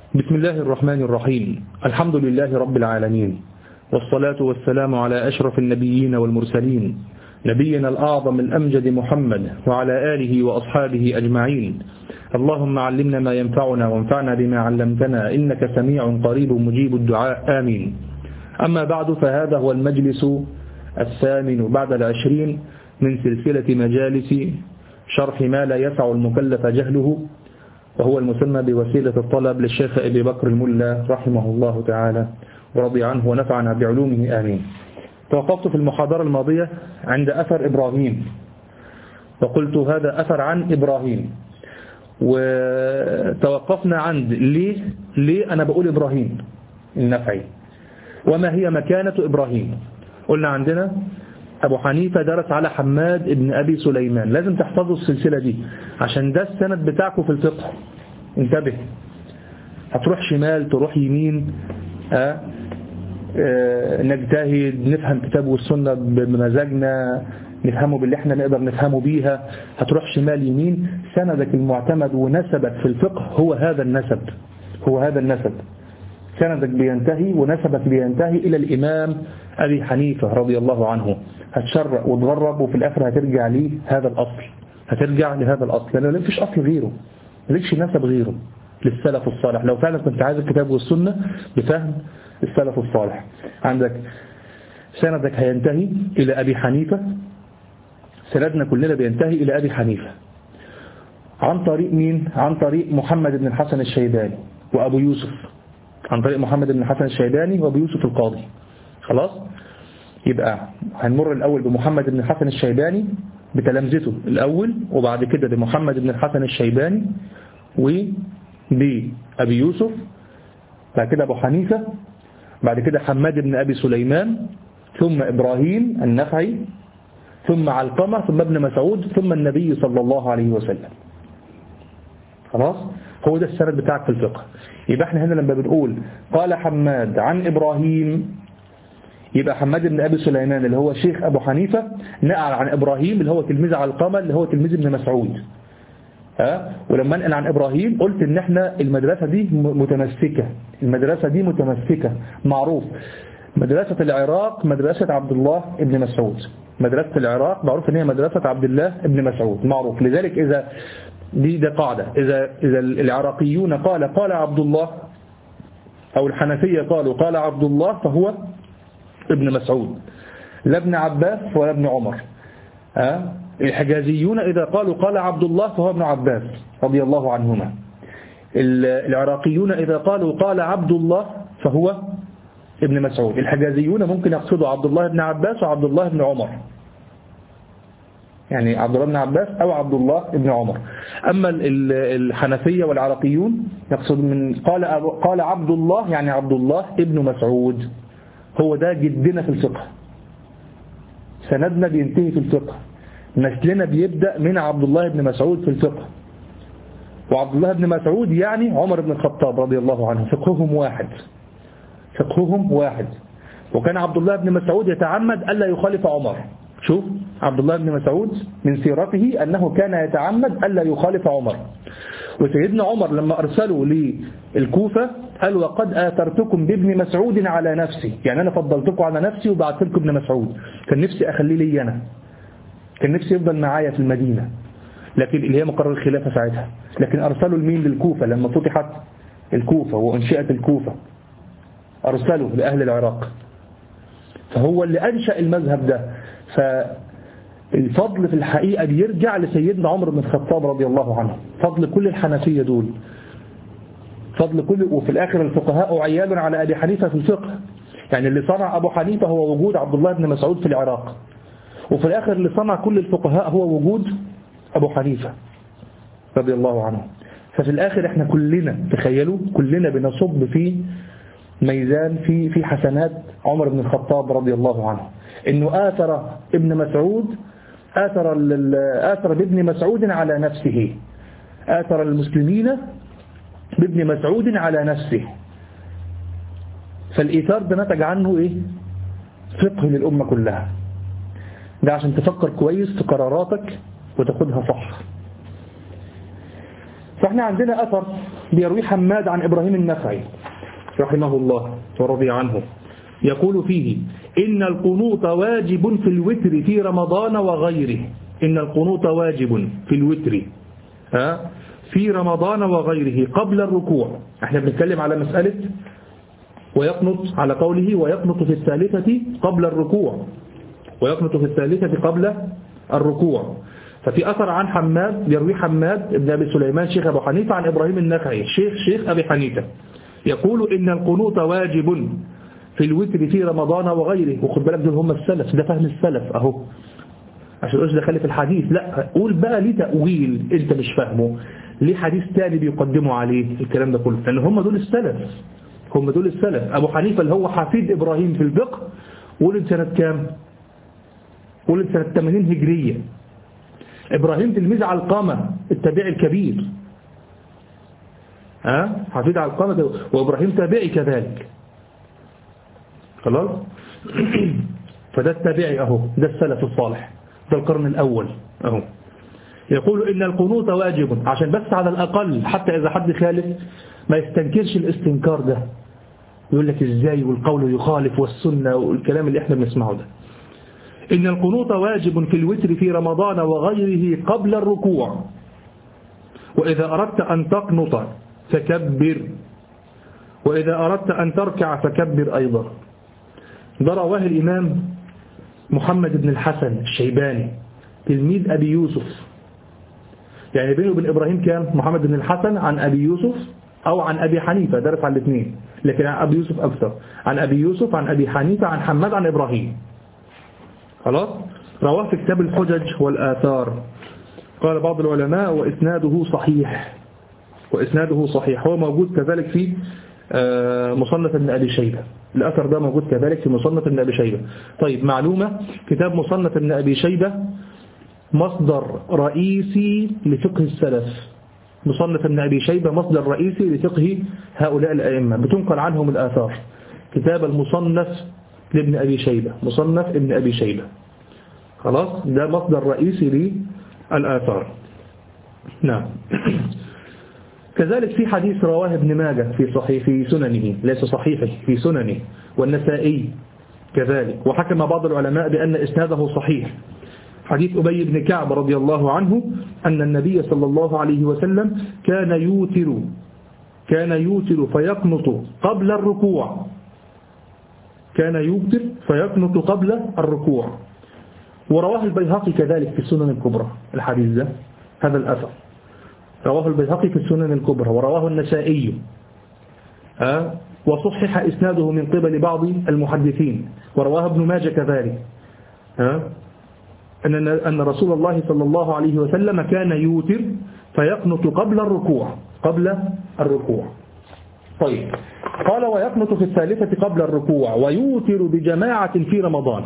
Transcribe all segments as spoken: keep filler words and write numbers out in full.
بسم الله الرحمن الرحيم. الحمد لله رب العالمين، والصلاة والسلام على أشرف النبيين والمرسلين، نبينا الأعظم الأمجد محمد وعلى آله وأصحابه أجمعين. اللهم علمنا ما ينفعنا وانفعنا بما علمتنا، إنك سميع قريب مجيب الدعاء، آمين. أما بعد، فهذا هو المجلس الثامن بعد العشرين من سلسلة مجالس شرح ما لا يسع المكلف جهله، وهو المسمى بوسيلة الطلب للشيخ أبي بكر الملا رحمه الله تعالى ورضي عنه ونفعنا بعلومه، آمين. توقفت في المحاضرة الماضية عند أثر إبراهيم، وقلت هذا أثر عن إبراهيم، وتوقفنا عند ليه ليه أنا بقول إبراهيم النفعي، وما هي مكانة إبراهيم. قلنا عندنا أبو حنيفة درس على حماد بن أبي سليمان، لازم تحفظوا السلسلة دي عشان ده السند بتاعكم في الفقه. انتبه، هتروح شمال تروح يمين، أه؟ أه نجتهد نفهم كتاب والسنة بمزاجنا، نفهمه باللي احنا نقدر نفهمه بيها. هتروح شمال يمين، سندك المعتمد ونسبك في الفقه هو هذا النسب، هو هذا النسب. سندك بينتهي ونسبك بينتهي إلى الإمام أبي حنيفة رضي الله عنه. هتشرق وتغرب وفي الآخر هترجع ليه هذا الأصل، هترجع لهذا الأصل، لأنه لا فيش أصل غيره، مالكش نسب غيره للسلف الصالح. لو فعلا كنت عايز الكتاب والسنة بفهم السلف الصالح، عندك سندك هينتهي إلى أبي حنيفة، سندنا كلنا بينتهي إلى أبي حنيفة عن طريق مين؟ عن طريق محمد بن الحسن الشيباني وأبو يوسف، عن طريق محمد بن الحسن الشيباني وأبو يوسف القاضي. خلاص، يبقى هنمر الأول بمحمد بن الحسن الشيباني بتلامذته الأول، وبعد كده بمحمد بن الحسن الشيباني وبأبي يوسف، بعد كده أبو حنيفة، بعد كده حماد بن أبي سليمان، ثم إبراهيم النخعي، ثم علقمة، ثم ابن مسعود، ثم النبي صلى الله عليه وسلم. خلاص، هو ده السند بتاعك في الفقه. يبقى احنا هنا لما بنقول قال حماد عن إبراهيم، يبقى حماد بن أبي سليمان اللي هو شيخ أبو حنيفة نقل عن إبراهيم اللي هو تلميذ علقمة اللي هو تلميذ ابن مسعود. ها؟ ولما نقل عن إبراهيم قلت إن احنا المدرسة دي متمسكة، المدرسة دي متمسكة، معروف مدرسة العراق مدرسة عبد الله ابن مسعود، مدرسة العراق معروف إن هي مدرسة عبد الله ابن مسعود، معروف. لذلك إذا دي ده قاعدة، إذا إذا العراقيون قال قال عبد الله، أو الحنفية قالوا قال عبد الله، فهو ابن مسعود، لا ابن عباس ولا ابن عمر. أه؟ الحجازيون إذا قالوا قال عبد الله فهو ابن عباس رضي الله عنهما. العراقيون إذا قالوا قال عبد الله فهو ابن مسعود. الحجازيون ممكن يقصدوا عبد الله بن عباس وعبد الله بن عمر، يعني عبد الله بن عباس أو عبد الله بن عمر. أما الحنفية والعراقيون يقصد من قال قال عبد الله يعني عبد الله ابن مسعود، هو ده جدنا في الفقه، سندنا بينتهي في الفقه، نسلنا بيبدأ من عبد الله بن مسعود في الفقه. وعبد الله بن مسعود يعني عمر بن الخطاب رضي الله عنه، فقههم واحد، فقههم واحد. وكان عبد الله بن مسعود يتعمد ألا يخالف عمر. شوف عبد الله بن مسعود من سيرته أنه كان يتعمد ألا يخالف عمر. وسيدنا عمر لما أرسلوا للكوفة قال وقد آثرتكم بابن مسعود على نفسي، يعني أنا فضلتكم على نفسي وبعثت لكم ابن مسعود، كان نفسي أخليه لي أنا، كان نفسي يفضل معايا في المدينة، لكن اللي هي مقرر الخلافة ساعتها، لكن أرسلوا المين للكوفة لما فتحت الكوفة وأنشئت الكوفة، أرسلوا لأهل العراق، فهو اللي أنشأ المذهب ده. فالفضل في الحقيقة بيرجع لسيدنا عمر بن الخطاب رضي الله عنه، فضل كل الحنفية دول، فضل كل. وفي الآخر الفقهاء عيال على أبي حنيفة في الفقه، يعني اللي صنع أبو حنيفة هو وجود عبد الله بن مسعود في العراق، وفي الآخر اللي صنع كل الفقهاء هو وجود أبو حنيفة رضي الله عنه. ففي الآخر احنا كلنا تخيلوا كلنا بنصب في ميزان في في حسنات عمر بن الخطاب رضي الله عنه، انه آثر ابن مسعود، آثر آثر بابن مسعود على نفسه، آثر المسلمين بابن مسعود على نفسه. فالإيثار ده نتج عنه ايه؟ فقه للأمة كلها. ده عشان تفكر كويس في قراراتك وتاخدها صح. فاحنا عندنا أثر بيروي حماد عن إبراهيم النخعي رحمه الله ورضي عنه، يقول فيه: إن القنوت واجب في الوتر في رمضان وغيره. إن القنوت واجب في الوتر ها في رمضان وغيره قبل الركوع. احنا بنتكلم على مسألة ويقنط، على قوله ويقنط في الثالثة قبل الركوع، ويقنط في الثالثة قبل الركوع. ففي أثر عن حماد، يروي حماد بن أبي سليمان شيخ أبو حنيفة عن إبراهيم النخعي شيخ شيخ أبي حنيفة، يقول: إن القنوت واجب في الوتر في رمضان وغيره. وخد بالك دول هم السلف، ده فهم السلف أهو، عشان قلت دخل في الحديث، لا قول بقى ليه تأويل أنت مش فاهمه، ليه حديث تاني بيقدموا عليه الكلام ده كله، لأن هم دول السلف، هم دول السلف. أبو حنيفة اللي هو حفيد إبراهيم في الفقه ولد سنة كام؟ ولد سنة ثمانين هجرية. إبراهيم تلميذ علقمة التابعي الكبير، ها حفيد علقمة، وإبراهيم تابعي كذلك، خلاص. فده التابعي أهو، ده السلف الصالح، ده القرن الأول أهو. يقول: إن القنوت واجب، عشان بس على الأقل حتى إذا حد خالف ما يستنكرش الاستنكار ده، يقول لك إزاي والقول يخالف والسنة والكلام اللي إحنا بنسمعه ده. إن القنوت واجب في الوتر في رمضان وغيره قبل الركوع، وإذا أردت أن تقنط فكبر، وإذا أردت أن تركع فكبر أيضا. ده رواه الإمام محمد بن الحسن الشيباني تلميذ أبي يوسف، يعني بينه وبين إبراهيم كان محمد بن الحسن عن أبي يوسف أو عن أبي حنيفة، درس عن الاثنين، لكن عن أبي يوسف أكثر، عن أبي يوسف عن أبي حنيفة عن حماد عن إبراهيم، خلاص. رواه في كتاب الحجج والآثار. قال بعض العلماء: وإسناده صحيح، وإسناده صحيح. هو موجود كذلك في مصنف ابن أبي شيبة، الأثر ده موجود كذلك في مصنف ابن أبي شيبة. طيب معلومة، كتاب مصنف ابن أبي شيبة مصدر رئيسي لفقه السلف، مصنف ابن أبي شيبة مصدر رئيسي لفقه هؤلاء الأئمة، بتنقل عنهم الآثار. كتاب المصنف لابن أبي شيبة، مصنف ابن أبي شيبة، خلاص، ده مصدر رئيسي للآثار. نعم. كذلك في حديث رواه ابن ماجه في صحيح في سننه، ليس صحيحه، في سننه، والنسائي كذلك، وحكم بعض العلماء بأن إسناده صحيح. حديث أبي بن كعب رضي الله عنه أن النبي صلى الله عليه وسلم كان يوتر كان يوتر فيقنط قبل الركوع، كان يوتر فيقنط قبل الركوع. ورواه البيهقي كذلك في السنن الكبرى الحديث ده، هذا الأثر رواه البيهقي في السنن الكبرى، ورواه النسائي، أه؟ وصحح إسناده من قبل بعض المحدثين، ورواه ابن ماجه كذلك، أه؟ أن أن رسول الله صلى الله عليه وسلم كان يوتر فيقنط قبل الركوع، قبل الركوع. طيب، قال: ويقنط في الثالثة قبل الركوع، ويوتر بجماعة في رمضان.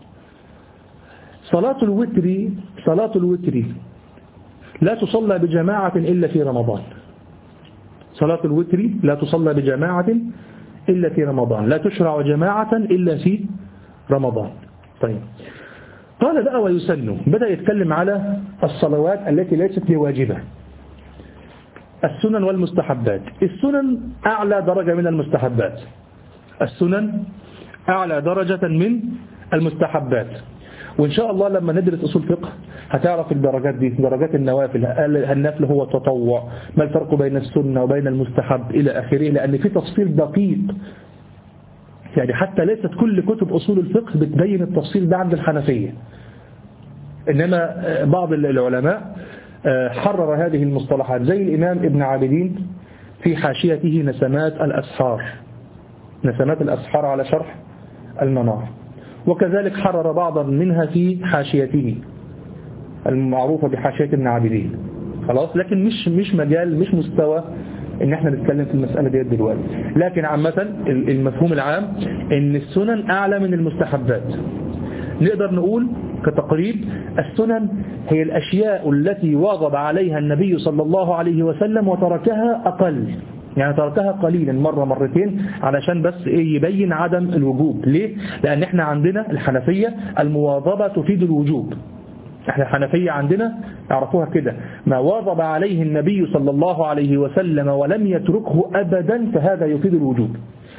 صلاة الوتر صلاة الوتر لا تصلى بجماعة إلا في رمضان. صلاة الوتر لا تصلى بجماعة إلا في رمضان، لا تشرع جماعة إلا في رمضان. طيب، قال بقى: ويسن، بدأ يتكلم على الصلوات التي ليست بواجبة، السنن والمستحبات. السنن أعلى درجة من المستحبات، السنن أعلى درجة من المستحبات. وإن شاء الله لما ندرس أصول فقه هتعرف الدرجات دي، درجات النوافل، النفل هو التطوع، ما الفرق بين السنة وبين المستحب إلى آخره، لأن في تفصيل دقيق، يعني حتى ليست كل كتب أصول الفقه بتبين التفصيل ده عند الحنفية، إنما بعض العلماء حرر هذه المصطلحات، زي الإمام ابن عابدين في حاشيته نسمات الأسحار، نسمات الأسحار على شرح المنار، وكذلك حرر بعضا منها في حاشيته المعروفة بحاشية ابن عابدين، خلاص. لكن مش مش مجال، مش مستوى ان احنا نتكلم في المسألة دي دلوقتي، لكن عامة المفهوم العام ان السنن اعلى من المستحبات. نقدر نقول كتقريب: السنن هي الاشياء التي واظب عليها النبي صلى الله عليه وسلم وتركها اقل، يعني تركها قليلا، مرة مرتين، علشان بس ايه، يبين عدم الوجوب. ليه؟ لان احنا عندنا الحنفية المواظبة تفيد الوجوب، احنا الحنفية عندنا يعرفوها كده، ما واظب عليه النبي صلى الله عليه وسلم ولم يتركه أبدا فهذا يفيد الوجوب.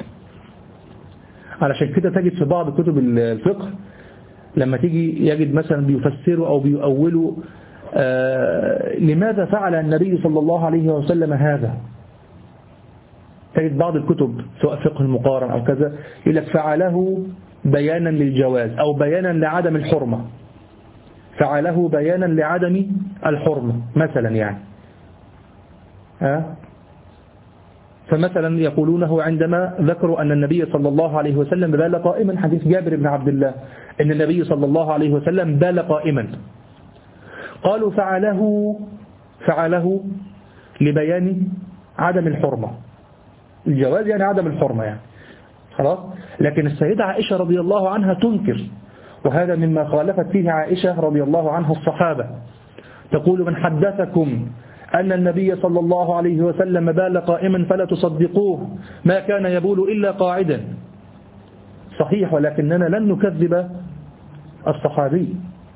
علشان كده تجد في بعض كتب الفقه لما تيجي يجد مثلا بيفسروا أو بيؤولوا آه لماذا فعل النبي صلى الله عليه وسلم هذا، تجد بعض الكتب سواء فقه المقارن أو كذا يقول لك فعله بيانا للجواز أو بيانا لعدم الحرمة، فعله بيانا لعدم الحرمة مثلا يعني ها. فمثلا يقولونه عندما ذكروا أن النبي صلى الله عليه وسلم بال قائما، حديث جابر بن عبد الله أن النبي صلى الله عليه وسلم بال قائما، قالوا فعله فعله لبيان عدم الحرمة، الجواز يعني عدم الحرمة يعني خلاص. لكن السيدة عائشة رضي الله عنها تنكر، وهذا مما خالفت فيه عائشة رضي الله عنها الصحابة، تقول من حدثكم أن النبي صلى الله عليه وسلم بال قائما فلا تصدقوه، ما كان يبول إلا قاعدا. صحيح، ولكننا لن نكذب الصحابي،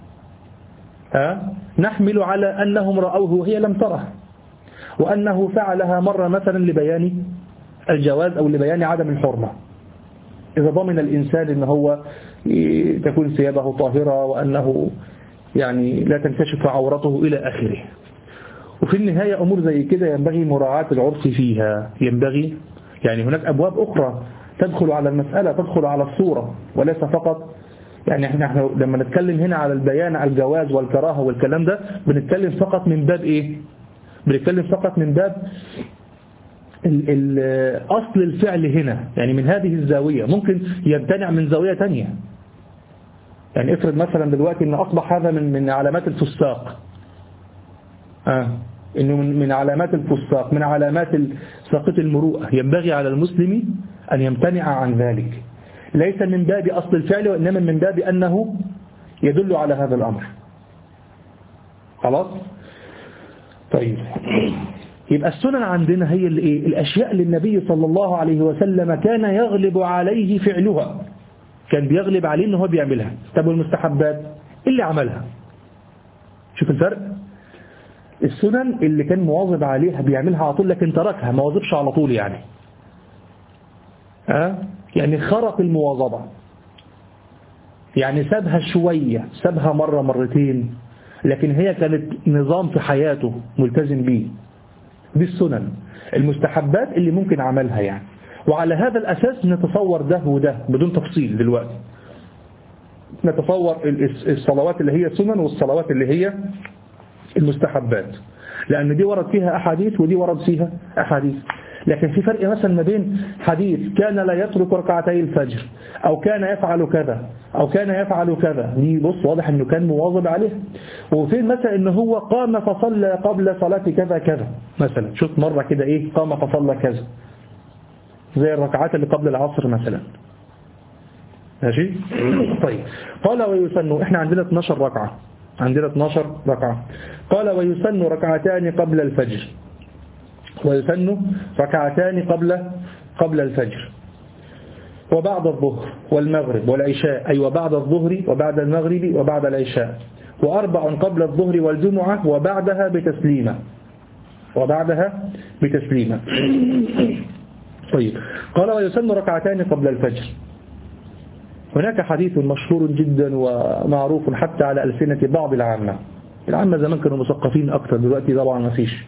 ها؟ نحمل على أنهم رأوه وهي لم تره، وأنه فعلها مرة مثلا لبيان الجواز أو لبيان عدم الحرمة، إذا ضمن الإنسان أنه هو تكون ثيابه طاهرة وأنه يعني لا تنكشف عورته إلى آخره. وفي النهاية أمور زي كده ينبغي مراعاة العرف فيها، ينبغي يعني هناك أبواب أخرى تدخل على المسألة، تدخل على الصورة وليس فقط يعني احنا, احنا لما نتكلم هنا على البيان على الجواز والكراهة والكلام ده بنتكلم فقط من باب إيه؟ بنتكلم فقط من باب ال ال أصل الفعل هنا، يعني من هذه الزاوية. ممكن يمتنع من زاوية تانية، يعني افرض مثلا دلوقتي ان أصبح هذا من من علامات الفساق، آه إنه من من علامات الفساق، من علامات ساقط المروءة، ينبغي على المسلم أن يمتنع عن ذلك، ليس من باب أصل الفعل وإنما من باب أنه يدل على هذا الأمر. خلاص؟ طيب، يبقى السنن عندنا هي الايه؟ الأشياء اللي النبي صلى الله عليه وسلم كان يغلب عليه فعلها، كان بيغلب عليه إنه هو بيعملها. طب والمستحبات اللي عملها، شوف الفرق، السنن اللي كان مواظب عليها بيعملها على طول، لكن تركها ما واظبش على طول يعني ها أه؟ يعني خرق المواظبة، يعني سابها شوية، سابها مرة مرتين، لكن هي كانت نظام في حياته ملتزم به. دي السنن. المستحبات اللي ممكن عملها يعني، وعلى هذا الأساس نتصور ده وده بدون تفصيل دلوقتي، نتصور الصلوات اللي هي سنن والصلوات اللي هي المستحبات، لأن دي ورد فيها أحاديث ودي ورد فيها أحاديث. لكن في فرق مثلا ما بين حديث كان لا يترك ركعتي الفجر أو كان يفعل كذا أو كان يفعل كذا، دي بص واضح أنه كان مواظب عليه. وفين مثلا أنه هو قام فصلى قبل صلاة كذا كذا مثلا، شوف مرة كده إيه قام فصلى كذا، زي الركعات اللي قبل العصر مثلا. ماشي؟ طيب، قال ويسن، احنا عندنا اثناشر ركعة، عندنا اثناشر ركعة. قال ويسن ركعتان قبل الفجر، ويسن ركعتان قبل قبل الفجر وبعد الظهر والمغرب والعشاء، أي وبعد الظهر وبعد المغرب وبعد العشاء، وأربع قبل الظهر والجمعة وبعدها بتسليمة وبعدها بتسليمة. طيب، قال ويسن ركعتان قبل الفجر. هناك حديث مشهور جدا ومعروف حتى على ألسنة بعض العامة، العامة زمان كانوا مثقفين أكثر، دلوقتي طبعا ما فيش.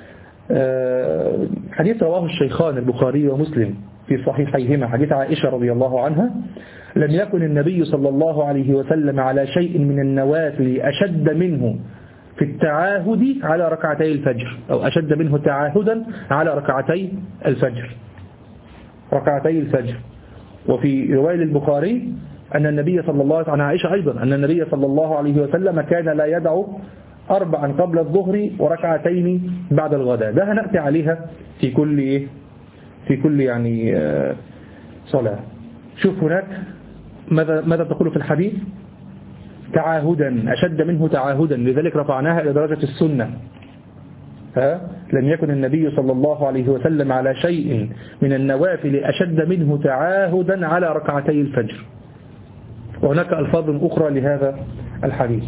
حديث رواه الشيخان البخاري ومسلم في صحيحيهما، حديث عائشة رضي الله عنها: لم يكن النبي صلى الله عليه وسلم على شيء من النوافل أشد منه في التعاهد على ركعتي الفجر، أو أشد منه تعاهدا على ركعتي الفجر ركعتي الفجر. وفي رواية البخاري أن النبي صلى الله عليه وسلم، عن عائشة أيضا، أن النبي صلى الله عليه وسلم كان لا يدع أربعا قبل الظهر وركعتين بعد الغداء. ده هنأتي عليها في كل إيه؟ في كل يعني صلاة. شوف هناك ماذا ماذا تقول في الحديث: تعاهدا، أشد منه تعاهدا، لذلك رفعناها إلى درجة السنة. ها؟ لم يكن النبي صلى الله عليه وسلم على شيء من النوافل أشد منه تعاهدا على ركعتي الفجر. وهناك ألفاظ أخرى لهذا الحديث.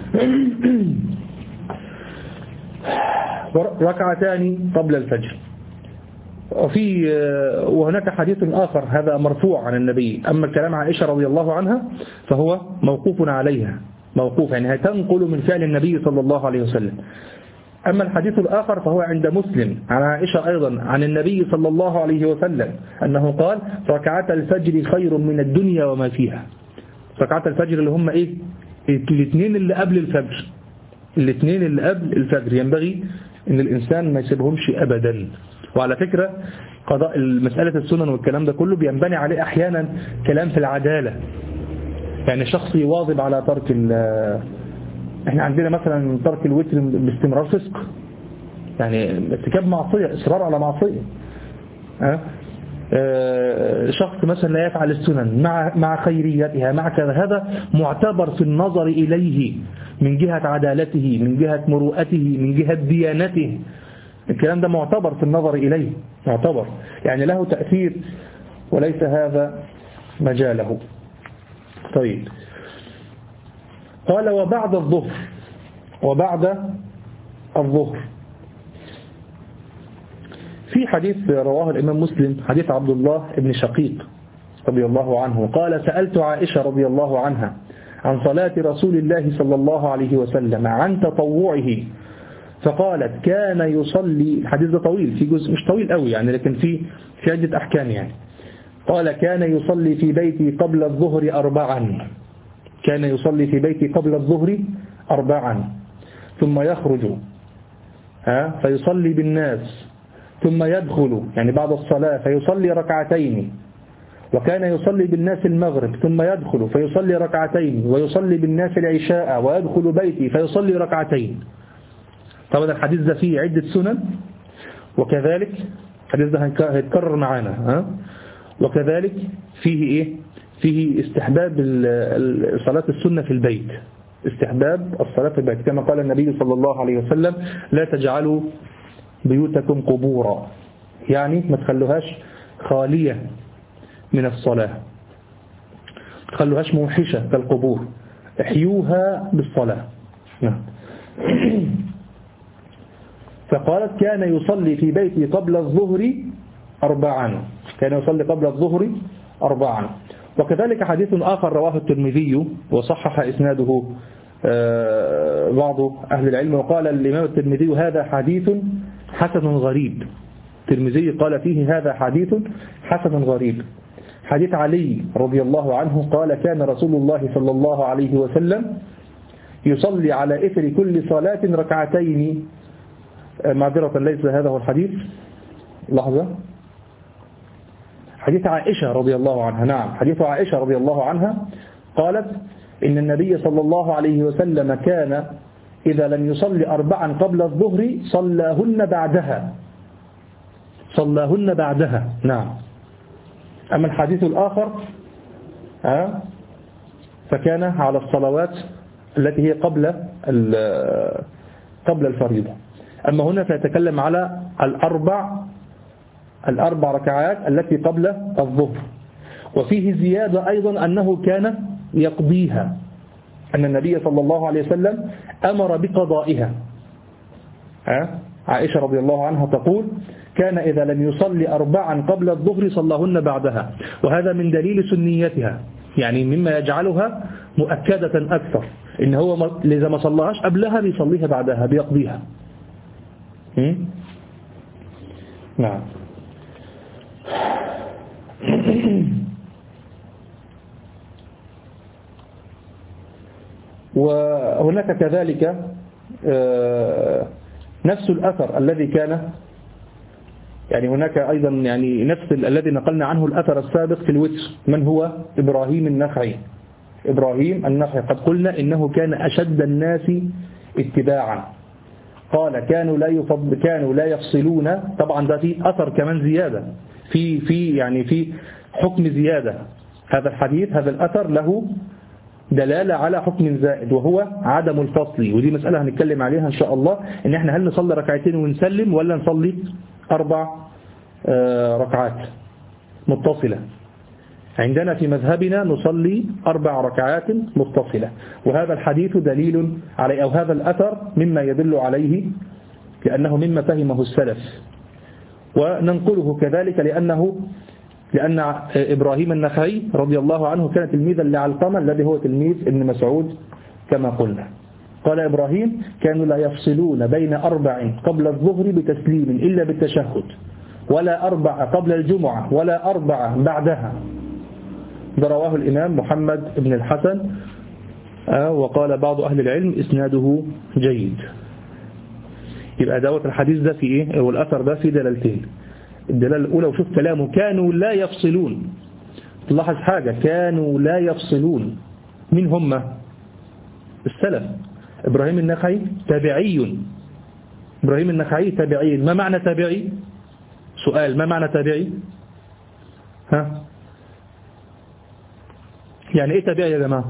ركعتان قبل الفجر. وفي وهناك حديث آخر هذا مرفوع عن النبي. أما الكلام عن عائشة رضي الله عنها فهو موقوف عليها، موقوف يعني تنقل من فعل النبي صلى الله عليه وسلم. أما الحديث الآخر فهو عند مسلم عن عائشة أيضا عن النبي صلى الله عليه وسلم أنه قال ركعات الفجر خير من الدنيا وما فيها. ركعات الفجر اللي هم إيه؟ الاثنين اللي قبل الفجر، الاثنين اللي قبل الفجر ينبغي أن الإنسان ما يسيبهمش أبدا. وعلى فكرة قضاء مسألة السنن والكلام ده كله بينبني عليه أحيانا كلام في العدالة، يعني شخص يواظب على ترك احنا عندنا مثلا ترك الوتر باستمرار فسق، يعني ارتكاب معصية، إصرار على معصية. أه؟ أه شخص مثلا لا يفعل السنن مع مع خيريتها مع كذا، هذا معتبر في النظر إليه من جهة عدالته، من جهة مروءته، من جهة ديانته. الكلام ده معتبر في النظر إليه، معتبر يعني له تأثير، وليس هذا مجاله. طيب قال وبعد الظهر، وبعد الظهر في حديث رواه الإمام مسلم، حديث عبد الله بن شقيق رضي الله عنه قال سألت عائشة رضي الله عنها عن صلاة رسول الله صلى الله عليه وسلم عن تطوعه فقالت كان يصلي، الحديث ده طويل، في جزء مش طويل قوي يعني لكن في في عدة أحكام يعني. قال كان يصلي في بيتي قبل الظهر أربعا، كان يصلي في بيتي قبل الظهر أربعا ثم يخرج ها فيصلي بالناس ثم يدخل يعني بعد الصلاة فيصلي ركعتين، وكان يصلي بالناس المغرب ثم يدخل فيصلي ركعتين، ويصلي بالناس العشاء ويدخل بيتي فيصلي ركعتين. طبعا الحديث ده فيه عدة سنن، وكذلك الحديث ده هيتكرر معانا ها وكذلك فيه ايه فيه استحباب صلاة السنة في البيت، استحباب الصلاة في البيت كما قال النبي صلى الله عليه وسلم لا تجعلوا بيوتكم قبورا، يعني ما تخلوهاش خالية من الصلاة، ما تخلوهاش موحشة كالقبور، احيوها بالصلاة. فقالت كان يصلي في بيتي قبل الظهر أربعا، كان يصلي قبل الظهر أربعا. وكذلك حديث آخر رواه الترمذي وصحح إسناده بعض أهل العلم، وقال الإمام الترمذي هذا حديث حسن غريب. الترمذي قال فيه هذا حديث حسن غريب. حديث علي رضي الله عنه قال كان رسول الله صلى الله عليه وسلم يصلي على إثر كل صلاة ركعتين. معذرة ليس هذا هو الحديث، لحظة، حديث عائشة رضي الله عنها، نعم حديث عائشة رضي الله عنها قالت إن النبي صلى الله عليه وسلم كان إذا لم يصلي أربعا قبل الظهر صلاهن بعدها، صلاهن بعدها. نعم. أما الحديث الآخر ها فكان على الصلوات التي هي قبل قبل الفريضة. أما هنا فيتكلم على الأربع الأربع ركعات التي قبل الظهر. وفيه زيادة أيضا أنه كان يقضيها، أن النبي صلى الله عليه وسلم أمر بقضائها. عائشة رضي الله عنها تقول كان إذا لم يصلي أربعا قبل الظهر صلاهن بعدها، وهذا من دليل سنيتها، يعني مما يجعلها مؤكدة أكثر، إن هو إذا ما صلاهاش قبلها بيصليها بعدها بيقضيها. نعم. وهناك كذلك نفس الأثر الذي كان يعني هناك أيضا يعني نفس الذي نقلنا عنه الأثر السابق في الوتر، من هو إبراهيم النخعي. إبراهيم النخعي قد قلنا إنه كان أشد الناس اتباعا، قال كانوا لا يفضل كانوا لا يفصلون. طبعا ده في أثر كمان زيادة في في يعني في حكم زيادة، هذا الحديث هذا الأثر له دلالة على حكم زائد وهو عدم الفصل، ودي مسألة هنتكلم عليها إن شاء الله، إن إحنا هل نصلي ركعتين ونسلم ولا نصلي أربع ركعات متصلة. عندنا في مذهبنا نصلي أربع ركعات متصلة، وهذا الحديث دليل عليه، أو هذا الأثر مما يدل عليه، لأنه مما فهمه السلف، وننقله كذلك لأنه لأن إبراهيم النخعي رضي الله عنه كان تلميذا لعلقمة الذي هو تلميذ ابن مسعود كما قلنا. قال إبراهيم: كانوا لا يفصلون بين أربع قبل الظهر بتسليم إلا بالتشهد، ولا أربع قبل الجمعة، ولا أربع بعدها. ده رواه الإمام محمد بن الحسن، وقال بعض أهل العلم إسناده جيد. يبقى دوت الحديث ده في إيه؟ والأثر ده في دلالتين. الدلالة الأولى، وشوف كلامه، كانوا لا يفصلون. تلاحظ حاجة، كانوا لا يفصلون. من هم؟ السلف. إبراهيم النخعي تابعي. إبراهيم النخعي تابعي. ما معنى تابعي؟ سؤال، ما معنى تابعي؟ ها؟ يعني إيه تابعي يا جماعة؟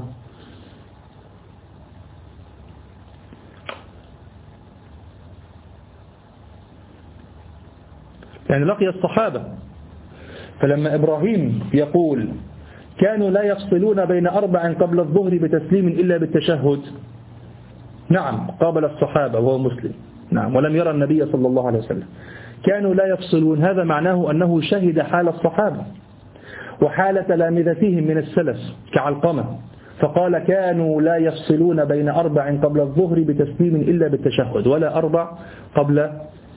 يعني لقي الصحابة. فلما إبراهيم يقول كانوا لا يفصلون بين أربع قبل الظهر بتسليم إلا بالتشهد، نعم قابل الصحابة وهو مسلم، نعم، ولم يرى النبي صلى الله عليه وسلم. كانوا لا يفصلون، هذا معناه أنه شهد حال الصحابة وحال تلامذتهم من السلف كعلقمة، فقال كانوا لا يفصلون بين أربع قبل الظهر بتسليم إلا بالتشهد، ولا أربع قبل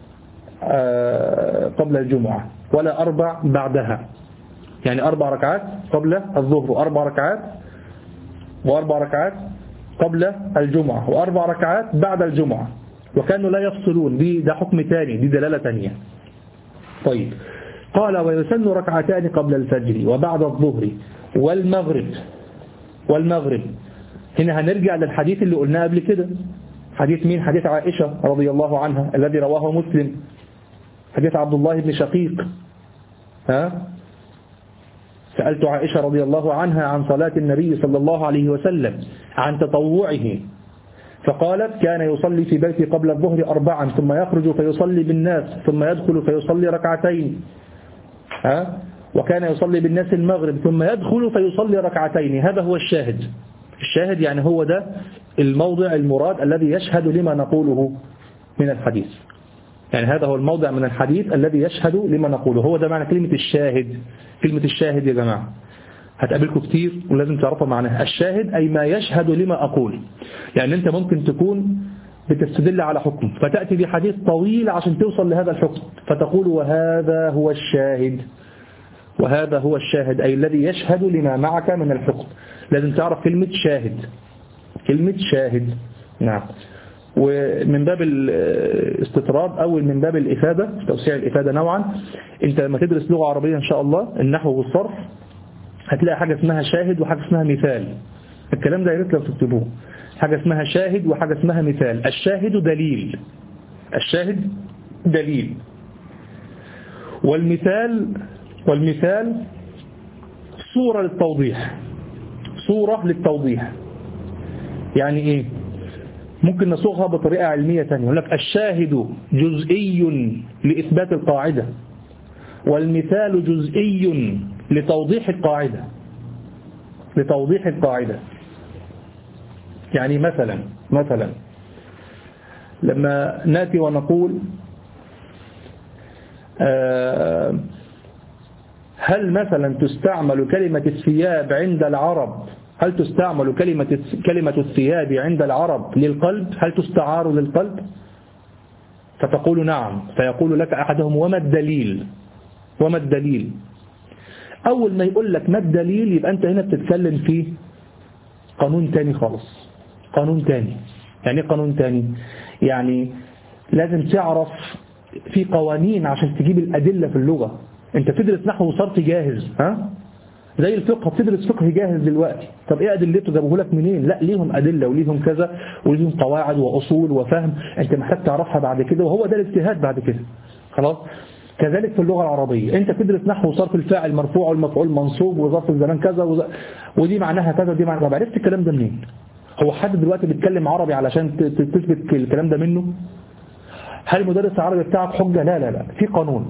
قبل الجمعة، ولا أربع بعدها. يعني أربع ركعات قبل الظهر، وأربع ركعات وأربع ركعات قبل الجمعة، وأربع ركعات بعد الجمعة. وكانوا لا يفصلون، دي ده حكم ثاني، دي دلالة ثانية. طيب، قال ويسن ركعتان قبل الفجر وبعد الظهر والمغرب والمغرب. هنا هنرجع للحديث اللي قلناه قبل كده. حديث مين؟ حديث عائشة رضي الله عنها الذي رواه مسلم، حديث عبد الله بن شقيق. ها؟ سألت عائشة رضي الله عنها عن صلاة النبي صلى الله عليه وسلم، عن تطوعه، فقالت كان يصلي في بيتي قبل الظهر أربعا، ثم يخرج فيصلي بالناس، ثم يدخل فيصلي ركعتين. ها؟ وكان يصلي بالناس المغرب، ثم يدخل فيصلي ركعتين. هذا هو الشاهد. الشاهد يعني هو ده الموضع المراد الذي يشهد لما نقوله من الحديث. يعني هذا هو الموضع من الحديث الذي يشهد لما نقوله، هو ده معنى كلمة الشاهد. كلمة الشاهد يا جماعة هتقابلكم كتير ولازم تعرفوا معناها. الشاهد أي ما يشهد لما أقول. يعني أنت ممكن تكون بتستدل على حكم، فتأتي بحديث طويل عشان توصل لهذا الحكم، فتقول وهذا هو الشاهد، وهذا هو الشاهد أي الذي يشهد لما معك من الحكم. لازم تعرف كلمة شاهد، كلمة شاهد. نعم. ومن باب الاستطراد أو من باب الإفادة، توسيع الإفادة نوعا، أنت لما تدرس لغة عربية إن شاء الله، النحو والصرف، هتلاقي حاجة اسمها شاهد وحاجة اسمها مثال. الكلام ده يا ريت لو تكتبوه. حاجة اسمها شاهد وحاجة اسمها مثال. الشاهد دليل، الشاهد دليل، والمثال والمثال صورة للتوضيح، صورة للتوضيح. يعني إيه؟ ممكن نصوغها بطريقة علمية تانية، يقول لك الشاهد جزئي لإثبات القاعدة، والمثال جزئي لتوضيح القاعدة، لتوضيح القاعدة. يعني مثلا مثلا لما نأتي ونقول هل مثلا تستعمل كلمة الثياب عند العرب، هل تستعمل كلمة كلمة الثياب عند العرب للقلب؟ هل تستعار للقلب؟ فتقول نعم، فيقول لك أحدهم وما الدليل؟ وما الدليل؟ أول ما يقول لك ما الدليل يبقى أنت هنا بتتكلم في قانون تاني خالص، قانون تاني. يعني قانون تاني؟ يعني لازم تعرف في قوانين عشان تجيب الأدلة في اللغة. أنت بتدرس نحو وصرف جاهز، ها؟ زي الفقه، بتدرس فقه جاهز دلوقتي. طب ايه ادلته؟ جابوه لك منين؟ لا، ليهم ادله وليهم كذا وليهم قواعد واصول وفهم انت محتاج تعرفها بعد كده، وهو ده الاجتهاد بعد كده. خلاص. كذلك في اللغه العربيه، انت بتدرس نحو وصرف الفاعل مرفوع والمفعول منصوب وظرف الزمان كذا وز... ودي معناها كذا ودي معناها. طب عرفت الكلام ده منين؟ هو حد دلوقتي بيتكلم عربي علشان تثبت الكلام ده منه؟ هل المدرس العربي بتاعك حجه؟ لا لا لا، في قانون.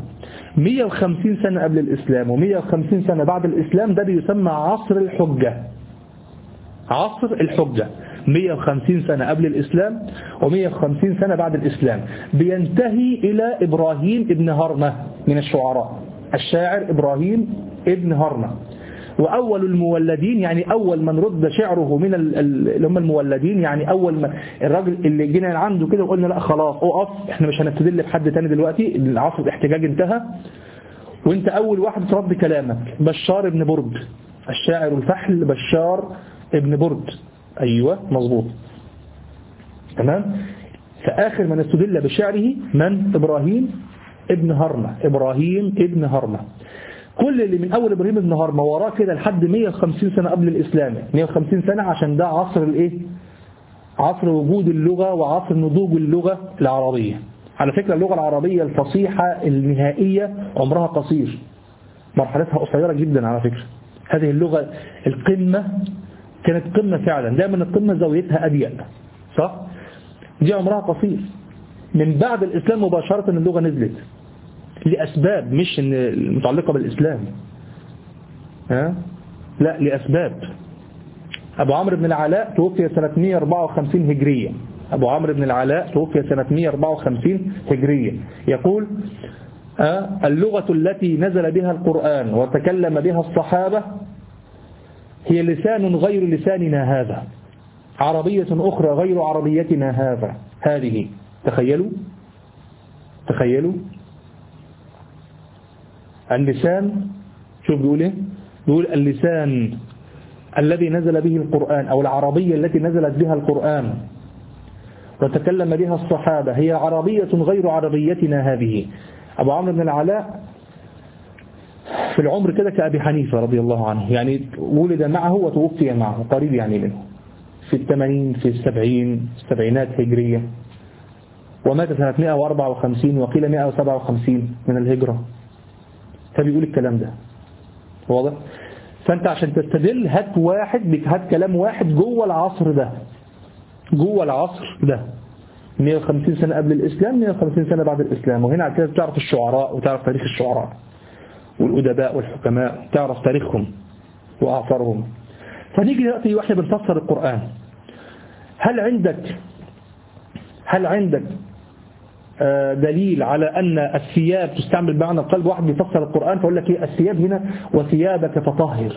مئة وخمسين سنة قبل الإسلام ومئة وخمسين سنة بعد الإسلام، ده بيسمى عصر الحجة. عصر الحجة مئة وخمسين سنة قبل الإسلام ومئة وخمسين سنة بعد الإسلام، بينتهي إلى إبراهيم ابن هرمة من الشعراء، الشاعر إبراهيم ابن هرمة. وأول المولدين يعني أول من رد شعره من اللي هم المولدين، يعني أول ما الراجل اللي جينا عنده كده وقلنا لا خلاص أقف، إحنا مش هنستدل بحد تاني دلوقتي، العصر الاحتجاج انتهى، وانت أول واحد ترد كلامك بشار ابن برد، الشاعر الفحل بشار ابن برد. أيوة مظبوط تمام. فآخر من استدل بشعره من؟ إبراهيم ابن هرمة. إبراهيم ابن هرمة. كل اللي من أول إبراهيم ابن هرمة وراه كده لحد مئة وخمسين سنة قبل الإسلام، مئة وخمسين سنة عشان ده عصر الإيه؟ عصر وجود اللغة وعصر نضوج اللغة العربية. على فكرة اللغة العربية الفصيحة النهائية عمرها قصير، مرحلتها قصيرة جدا على فكرة. هذه اللغة القمة كانت قمة فعلا، دائما القمة زاويتها أضيق صح؟ دي عمرها قصير. من بعد الإسلام مباشرة اللغة نزلت لأسباب مش المتعلقة بالإسلام، ها؟ لا لأسباب. أبو عمرو بن العلاء توفي سنة مئة وأربعة وخمسين هجرية. أبو عمرو بن العلاء توفي سنة مئة وأربعة وخمسين هجرية. يقول اللغة التي نزل بها القرآن وتكلم بها الصحابة هي لسان غير لساننا هذا، عربية أخرى غير عربيتنا هذا هذه. تخيلوا تخيلوا اللسان، شوف بيقول ايه؟ بيقول اللسان الذي نزل به القرآن أو العربية التي نزلت بها القرآن وتكلم بها الصحابة هي عربية غير عربيتنا هذه. أبو عمرو بن العلاء في العمر كده كأبي حنيفة رضي الله عنه، يعني ولد معه وتوفي معه قريب يعني منه، في الثمانين في السبعين السبعينات هجرية، ومات سنة مئة وأربعة وخمسين وقيل مئة وسبعة وخمسين من الهجرة. فبيقول الكلام ده واضح. فأنت عشان تستدل هات واحد، هات كلام واحد جوه العصر ده، جوه العصر ده مئة وخمسين سنة قبل الإسلام مئة وخمسين سنة بعد الإسلام. وهنا على كده تعرف الشعراء وتعرف تاريخ الشعراء والأدباء والحكماء، تعرف تاريخهم وأعصارهم. فنيجي دلوقتي واحنا بنفسر القرآن، هل عندك هل عندك دليل على أن الثياب تستعمل بمعنى القلب؟ واحد بيفسر القرآن فأقول لك ايه الثياب هنا؟ وثيابك فطهر،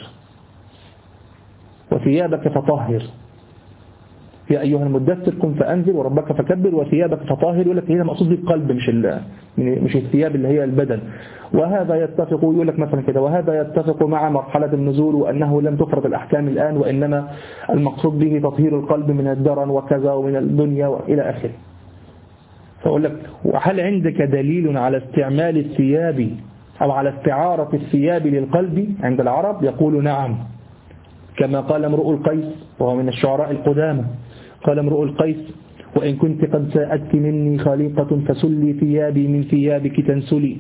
وثيابك فطهر يا أيها المدثر قم فأنذر وربك فكبر وثيابك فطهر. يقول لك هنا مقصود بالقلب مش مش الثياب اللي هي البدن. وهذا يتفق، يقول لك مثلا كده، وهذا يتفق مع مرحلة النزول وأنه لم تفرض الأحكام الآن، وإنما المقصود به تطهير القلب من الدرن وكذا ومن الدنيا وإلى آخره. فأقول لك وهل عندك دليل على استعمال الثياب أو على استعارة الثياب للقلب عند العرب؟ يقول نعم، كما قال امرؤ القيس وهو من الشعراء القدامى، قال امرؤ القيس وإن كنت قد ساءتك مني خليقة فسلي ثيابي من ثيابك تنسلي.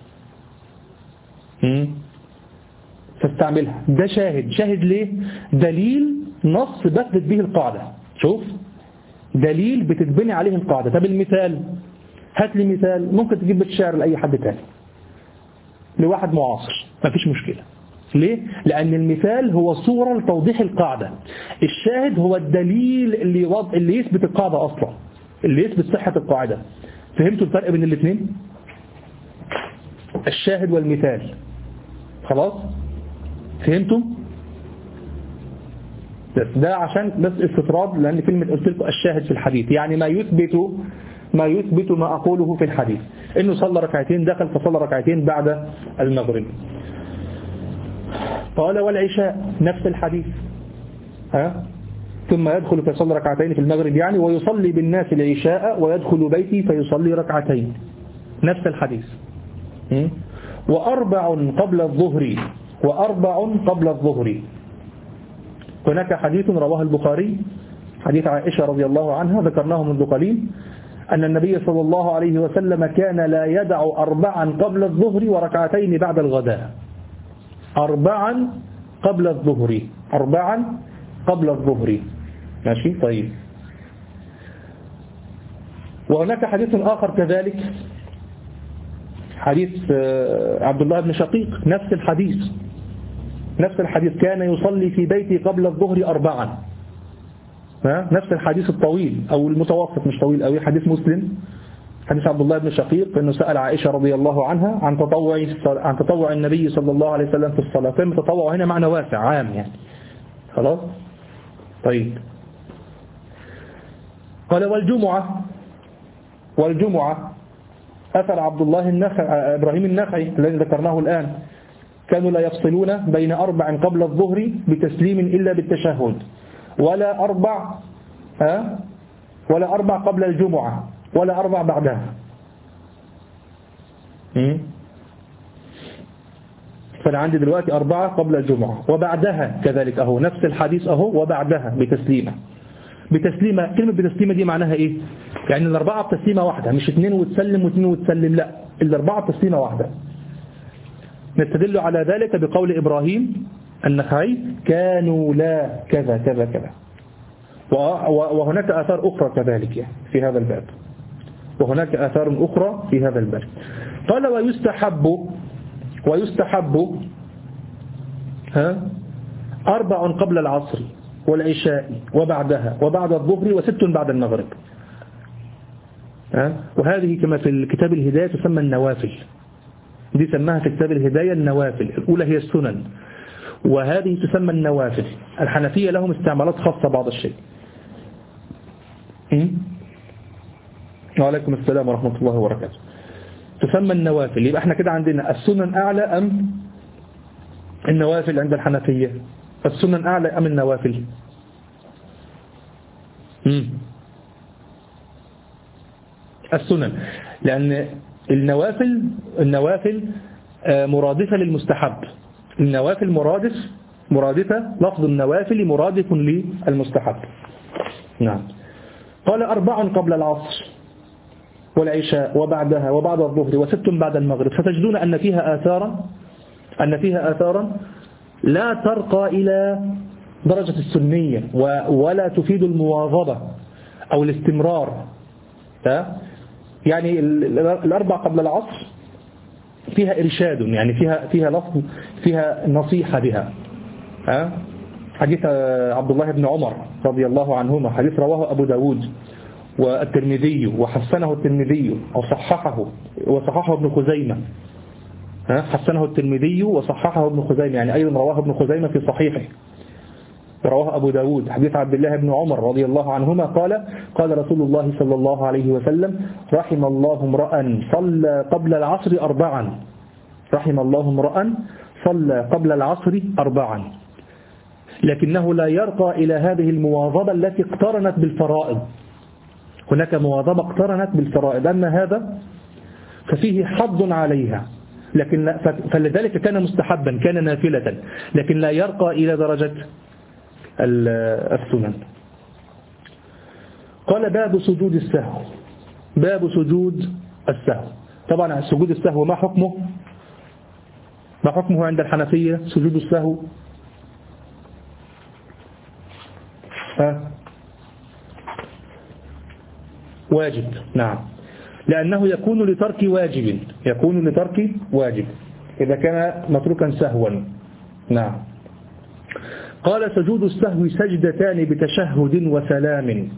فاستعملها. ده شاهد. شاهد ليه؟ دليل نص بثبت به القاعدة. شوف دليل بتتبني عليه القاعدة. طب المثال، هات لي مثال. ممكن تجيب الشعر لأي حد تاني، لواحد معاصر، ما فيش مشكلة. ليه؟ لأن المثال هو صورة لتوضيح القاعدة، الشاهد هو الدليل اللي وض... اللي يثبت القاعدة أصلا، اللي يثبت صحة القاعدة. فهمتوا الفرق بين الاثنين؟ الشاهد والمثال. خلاص فهمتوا؟ بس ده عشان بس استطراد، لأن كلمة قلت لكم الشاهد في الحديث يعني ما يثبت ما يثبت ما أقوله في الحديث، إنه صلى ركعتين دخل فصلى ركعتين بعد المغرب. قال والعشاء نفس الحديث، ها؟ ثم يدخل فيصلي ركعتين في المغرب يعني، ويصلي بالناس العشاء ويدخل بيتي فيصلي ركعتين، نفس الحديث. وأربع قبل الظهر، وأربع قبل الظهر. هناك حديث رواه البخاري، حديث عائشة رضي الله عنها ذكرناه منذ قليل، أن النبي صلى الله عليه وسلم كان لا يدع أربعا قبل الظهر وركعتين بعد الغداء. أربعا قبل الظهر، أربعا قبل الظهر. ماشي طيب. وهناك حديث آخر كذلك حديث عبد الله بن شقيق نفس الحديث نفس الحديث كان يصلي في بيتي قبل الظهر أربعا، نفس الحديث الطويل أو المتوسط مش طويل أوي، حديث مسلم، حديث عبد الله بن شقيق أنه سأل عائشة رضي الله عنها عن تطوع عن تطوع النبي صلى الله عليه وسلم في الصلاة. كلمة تطوع هنا معنى واسع عام يعني. خلاص طيب. قال والجمعة والجمعة أثر عبد الله النخعي إبراهيم النخعي الذي ذكرناه الآن كانوا لا يفصلون بين أربع قبل الظهر بتسليم إلا بالتشهد، ولا أربع ها ولا أربع قبل الجمعة ولا أربع بعدها. فأنا عندي دلوقتي أربعة قبل الجمعة وبعدها كذلك أهو نفس الحديث أهو وبعدها بتسليمة. بتسليمة كلمة بتسليمة دي معناها إيه؟ يعني الأربعة بتسليمة واحدة، مش اثنين وتسلم واثنين وتسلم، لا الأربعة بتسليمة واحدة. نستدل على ذلك بقول إبراهيم النخعي كانوا لا كذا كذا كذا. وهناك آثار أخرى كذلك يعني في هذا الباب، وهناك آثار أخرى في هذا الباب. قال ويستحب ويستحب ها أربع قبل العصر والعشاء وبعدها وبعد الظهر وست بعد المغرب. ها وهذه كما في الكتاب الهداية تسمى النوافل، دي سماها في كتاب الهداية النوافل. الأولى هي السنن وهذه تسمى النوافل. الحنفية لهم استعمالات خاصة بعض الشيء. وعليكم السلام ورحمة الله وبركاته. تسمى النوافل. يبقى احنا كده عندنا السنن أعلى أم النوافل عند الحنفية؟ السنن أعلى أم النوافل؟ مم. السنن، لأن النوافل النوافل مرادفة للمستحب. النوافل مرادف مرادفة لفظ النوافل مرادف للمستحب. نعم. قال أربع قبل العصر والعشاء وبعدها وبعد الظهر وست بعد المغرب. فتجدون أن فيها آثارا أن فيها آثارا لا ترقى إلى درجة السنية ولا تفيد المواظبة أو الاستمرار. يعني الأربع قبل العصر فيها إرشاد، يعني فيها فيها لفظ فيها نصيحة بها. حديث عبد الله بن عمر رضي الله عنهما، حديث رواه أبو داود والترمذي وحسنه الترمذي وصححه وصححه ابن خزيمة. حسنه الترمذي وصححه ابن خزيمة، يعني أيضا رواه ابن خزيمة في صحيحه. رواه أبو داود حديث عبد الله بن عمر رضي الله عنهما قال قال رسول الله صلى الله عليه وسلم رحم الله امرأ صلى قبل العصر أربعا رحم الله امرأ صلى قبل العصر أربعا لكنه لا يرقى إلى هذه المواظبة التي اقترنت بالفرائض. هناك مواظبة اقترنت بالفرائض، أما هذا ففيه حظ عليها، لكن فلذلك كان مستحبا كان نافلة، لكن لا يرقى إلى درجة السنن. قال باب سجود السهو. باب سجود السهو. طبعا سجود السهو ما حكمه؟ ما حكمه عند الحنفية سجود السهو؟ ها؟ واجب. نعم، لأنه يكون لترك واجب يكون لترك واجب إذا كان متروكا سهوا. نعم. قال سجود السهو سجدتان بتشهد وسلام.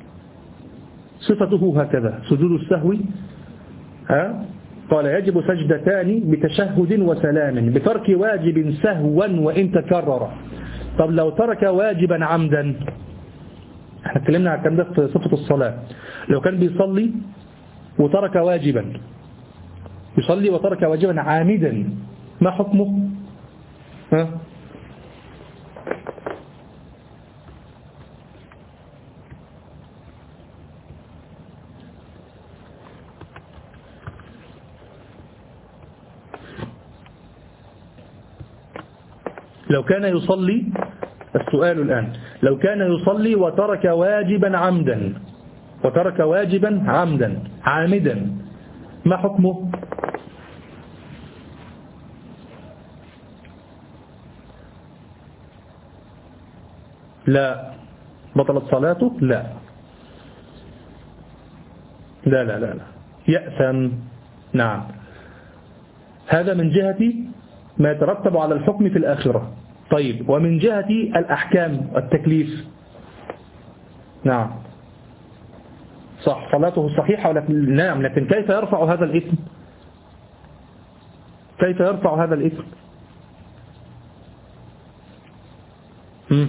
صفته هكذا سجود السهو. ها؟ قال يجب سجدتان بتشهد وسلام بترك واجب سهوا وإن تكرر. طب لو ترك واجبا عمدا، احنا اتكلمنا عن الكلام ده في صفة الصلاة. لو كان بيصلي وترك واجبا يصلي وترك واجبا عامدا ما حكمه؟ ها؟ لو كان يصلي، السؤال الآن، لو كان يصلي وترك واجبا عمدا وترك واجبا عمدا عامدا ما حكمه؟ لا. بطلت صلاته؟ لا لا لا لا, لا. يأثم. نعم. هذا من جهة ما يترتب على الحكم في الآخرة. طيب ومن جهة الأحكام والتكليف، نعم صح صلاته صحيحة، ولكن نعم لكن كيف يرفع هذا الإثم؟ كيف يرفع هذا الإثم؟ مم.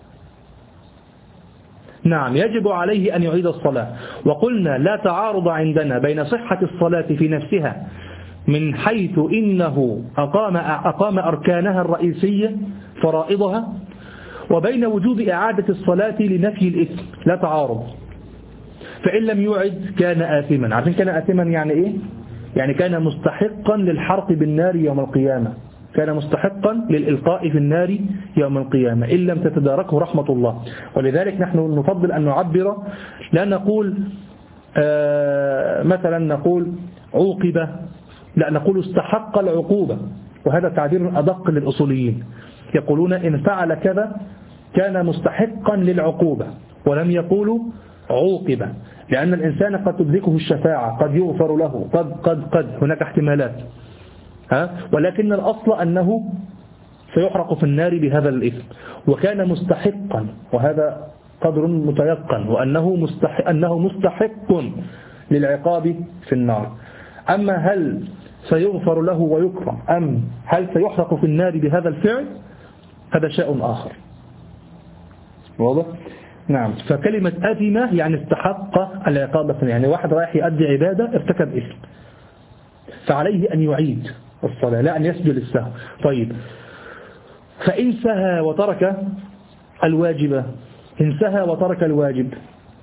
نعم يجب عليه أن يعيد الصلاة. وقلنا لا تعارض عندنا بين صحة الصلاة في نفسها من حيث إنه أقام, أقام أركانها الرئيسية فرائضها، وبين وجوب إعادة الصلاة لنفي الإثم، لا تعارض. فإن لم يعد كان آثما. عشان كان آثما يعني إيه؟ يعني كان مستحقا للحرق بالنار يوم القيامة، كان مستحقا للإلقاء في النار يوم القيامة إن لم تتداركه رحمة الله. ولذلك نحن نفضل أن نعبر، لا نقول آه مثلا نقول عوقب، لا نقول استحق العقوبة، وهذا تعبير أدق للأصوليين. يقولون إن فعل كذا كان مستحقا للعقوبة، ولم يقولوا عوقب، لأن الإنسان قد تدركه الشفاعة، قد يغفر له، قد قد قد هناك احتمالات، ها؟ ولكن الأصل أنه سيحرق في النار بهذا الإثم، وكان مستحقا، وهذا قدر متيقن، وأنه مستحق, أنه مستحق للعقاب في النار. أما هل سيغفر له ويكرم أم هل سيحرق في النار بهذا الفعل، هذا شيء آخر. واضح؟ نعم. فكلمة أثمة يعني استحق العقاب، يعني واحد رايح يؤدي عبادة ارتكب إثم، فعليه أن يعيد الصلاة لا أن يسجد للسهو. طيب فإن سهى وترك الواجب، إن سهى وترك الواجب،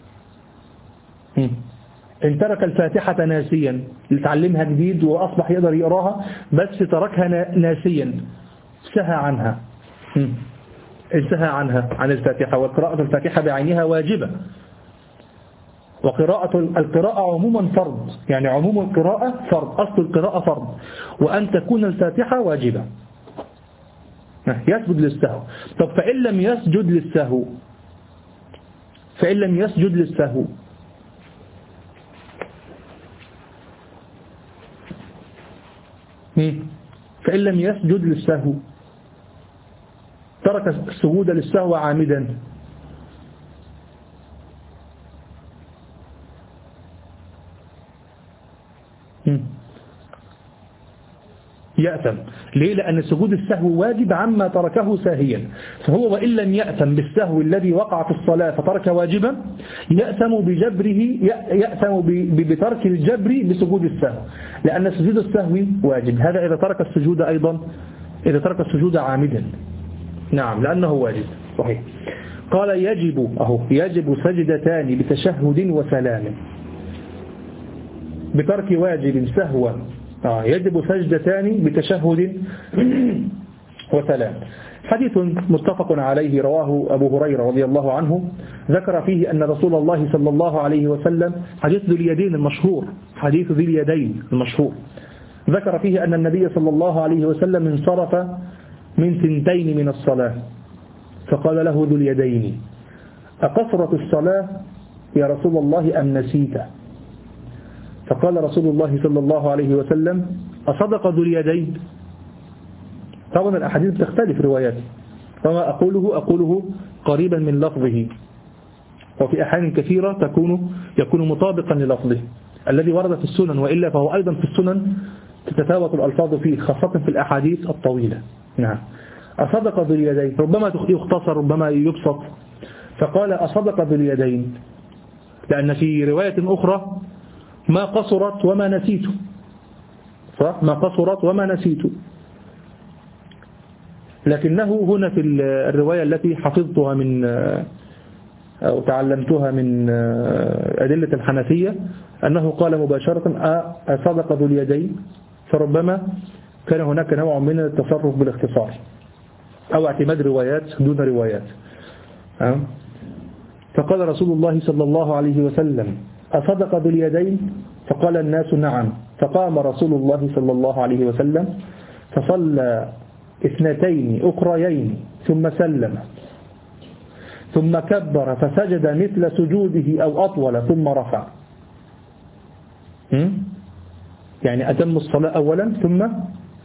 إن ترك الفاتحة ناسيا لتعلمها جديد وأصبح يقدر يقراها بس تركها ناسيا، سهى عنها، انتهى عنها عن الفاتحة، وقراءة الفاتحة بعينها واجبة، وقراءة القراءة عموما فرض، يعني عموم القراءة فرض، أصل القراءة فرض، وأن تكون الفاتحة واجبة. يسجد للسهو. طب فإن لم يسجد للسهو، فإن لم يسجد للسهو فإن لم يسجد للسهو ترك السجود للسهو عامدا، يأثم. ليه؟ لأن سجود السهو واجب عما تركه ساهيا، فهو وإن لم يأثم بالسهو الذي وقع في الصلاة فترك واجبا، يأثم بجبره، يأثم بترك الجبر بسجود السهو، لأن سجود السهو واجب. هذا إذا ترك السجود أيضا، إذا ترك السجود عامدا، نعم لأنه واجب. صحيح. قال يجب أهو يجب سجدتان بتشهد وسلام، بترك واجب سهوا آه يجب سجدتان بتشهد وسلام. حديث متفق عليه رواه أبو هريرة رضي الله عنه، ذكر فيه أن رسول الله صلى الله عليه وسلم، حديث ذي اليدين المشهور، حديث ذي اليدين المشهور، ذكر فيه أن النبي صلى الله عليه وسلم انصرف من ثنتين من الصلاة، فقال له ذو اليدين: أقصرت الصلاة يا رسول الله أم نسيت؟ فقال رسول الله صلى الله عليه وسلم: أصدق ذو اليدين؟ طبعا الأحاديث تختلف رواياته، وما أقوله أقوله قريبا من لفظه، وفي أحيان كثيرة تكون يكون مطابقا للفظه الذي ورد في السنن، وإلا فهو أيضا في السنن تتفاوت الألفاظ فيه، خاصة في الأحاديث الطويلة. نعم. أصدق ذو اليدين، ربما يختصر ربما يبسط، فقال أصدق ذو اليدين، لأن في رواية أخرى ما قصرت وما نسيت، صح؟ ما قصرت وما نسيت. لكنه هنا في الرواية التي حفظتها من أو تعلمتها من أدلة الحنفية أنه قال مباشرة أصدق ذو اليدين، فربما كان هناك نوع من التصرف بالاختصار أو اعتماد روايات دون روايات. فقال رسول الله صلى الله عليه وسلم: أصدق ذو اليدين؟ فقال الناس: نعم. فقام رسول الله صلى الله عليه وسلم فصلى اثنتين أخريين ثم سلم، ثم كبر فسجد مثل سجوده أو أطول ثم رفع. يعني أتم الصلاة أولا ثم